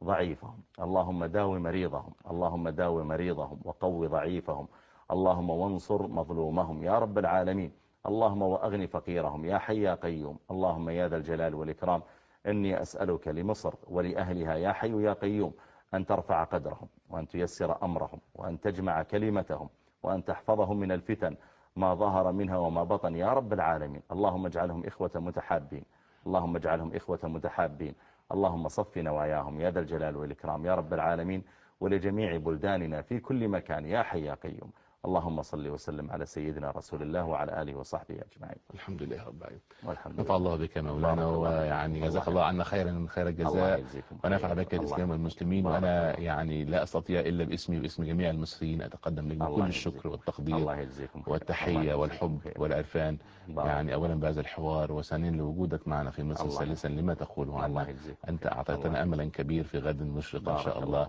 ضعيفهم، اللهم داوي مريضهم، اللهم داوي مريضهم وقوي ضعيفهم، اللهم وانصر مظلومهم يا رب العالمين، اللهم وأغني فقيرهم يا حي يا قيوم، اللهم يا ذا الجلال والإكرام إني أسألك لمصر ولأهلها يا حي يا قيوم أن ترفع قدرهم وأن تيسر أمرهم وأن تجمع كلمتهم وأن تحفظهم من الفتن ما ظهر منها وما بطن يا رب العالمين. اللهم اجعلهم إخوة متحابين، اللهم اجعلهم إخوة متحابين، اللهم صف نواياهم يا ذا الجلال والإكرام يا رب العالمين، ولجميع بلداننا في كل مكان يا حي يا قيوم. اللهم صل وسلم على سيدنا رسول الله وعلى آله وصحبه أجمعين. الحمد لله رب العالمين. والحمد نفع الله بك مولانا، ويعني جزاك الله عنا خيرا خير الجزاء، ونفع بك الإسلام والمسلمين. وأنا يعني لا أستطيع إلا باسمي واسم جميع المصريين أتقدم لك بكل الشكر والتقدير والتحية والحب والعرفان، يعني أولا بهذا الحوار، وثانيا لوجودك معنا في مصر، ثالثا لما تقوله عنا. أنت أعطيتنا أملا كبير في غد مشرق إن شاء الله،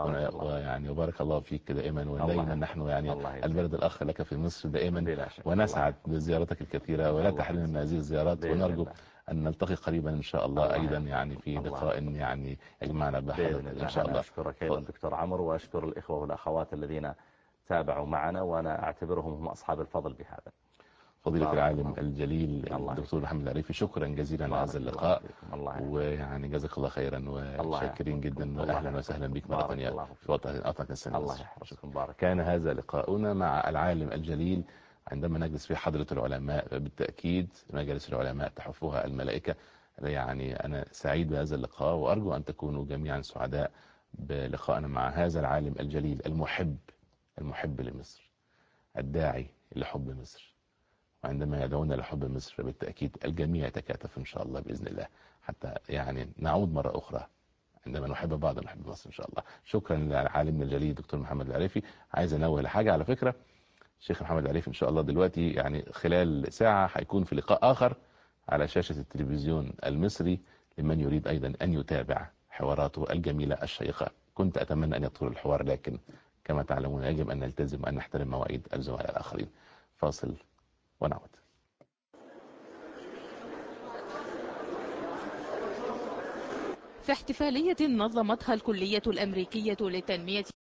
ويعني وبارك الله فيك دائما ودائما. نحن يعني البلد الأخ لك في مصر دائما، ونسعد بزيارتك الكثيرة ولا تحرمنا من هذه الزيارات، ونرجو أن نلتقي قريبا إن شاء الله أيضا يعني في لقاء يعني يجمعنا بحضرتك إن شاء الله. أشكرك أيضا دكتور عمرو، وأشكر الإخوة والأخوات الذين تابعوا معنا، وأنا أعتبرهم هم أصحاب الفضل بهذا. فضيلة العالم الجليل الدكتور محمد العريفي، شكرا جزيلا على هذا اللقاء، ويعني جزاك الله خيرا وشاكرين جدا، وأهلا وسهلا بك مرة ثانية في وطنك السنة. كان هذا لقاؤنا مع العالم الجليل عندما نجلس في حضرة العلماء، بالتأكيد مجالس العلماء تحفها الملائكة. يعني أنا سعيد بهذا اللقاء، وأرجو أن تكونوا جميعا سعداء بلقائنا مع هذا العالم الجليل المحب المحب لمصر، الداعي لحب مصر. وعندما يدعونا لحب مصر فبالتأكيد الجميع يتكاتف إن شاء الله بإذن الله، حتى يعني نعود مرة أخرى عندما نحب بعض نحب مصر إن شاء الله. شكرا لعالمنا الجليل دكتور محمد العريفي. عايز أنوه لحاجة على فكرة، الشيخ محمد العريفي إن شاء الله دلوقتي يعني خلال ساعة هيكون في لقاء آخر على شاشة التلفزيون المصري لمن يريد أيضا أن يتابع حواراته الجميلة الشيقة. كنت أتمنى أن يطول الحوار، لكن كما تعلمون يجب أن نلتزم وأن نحترم مواعيد الزملاء الآخرين. فاصل ونعود. في احتفالية نظمتها الكلية الأمريكية للتنمية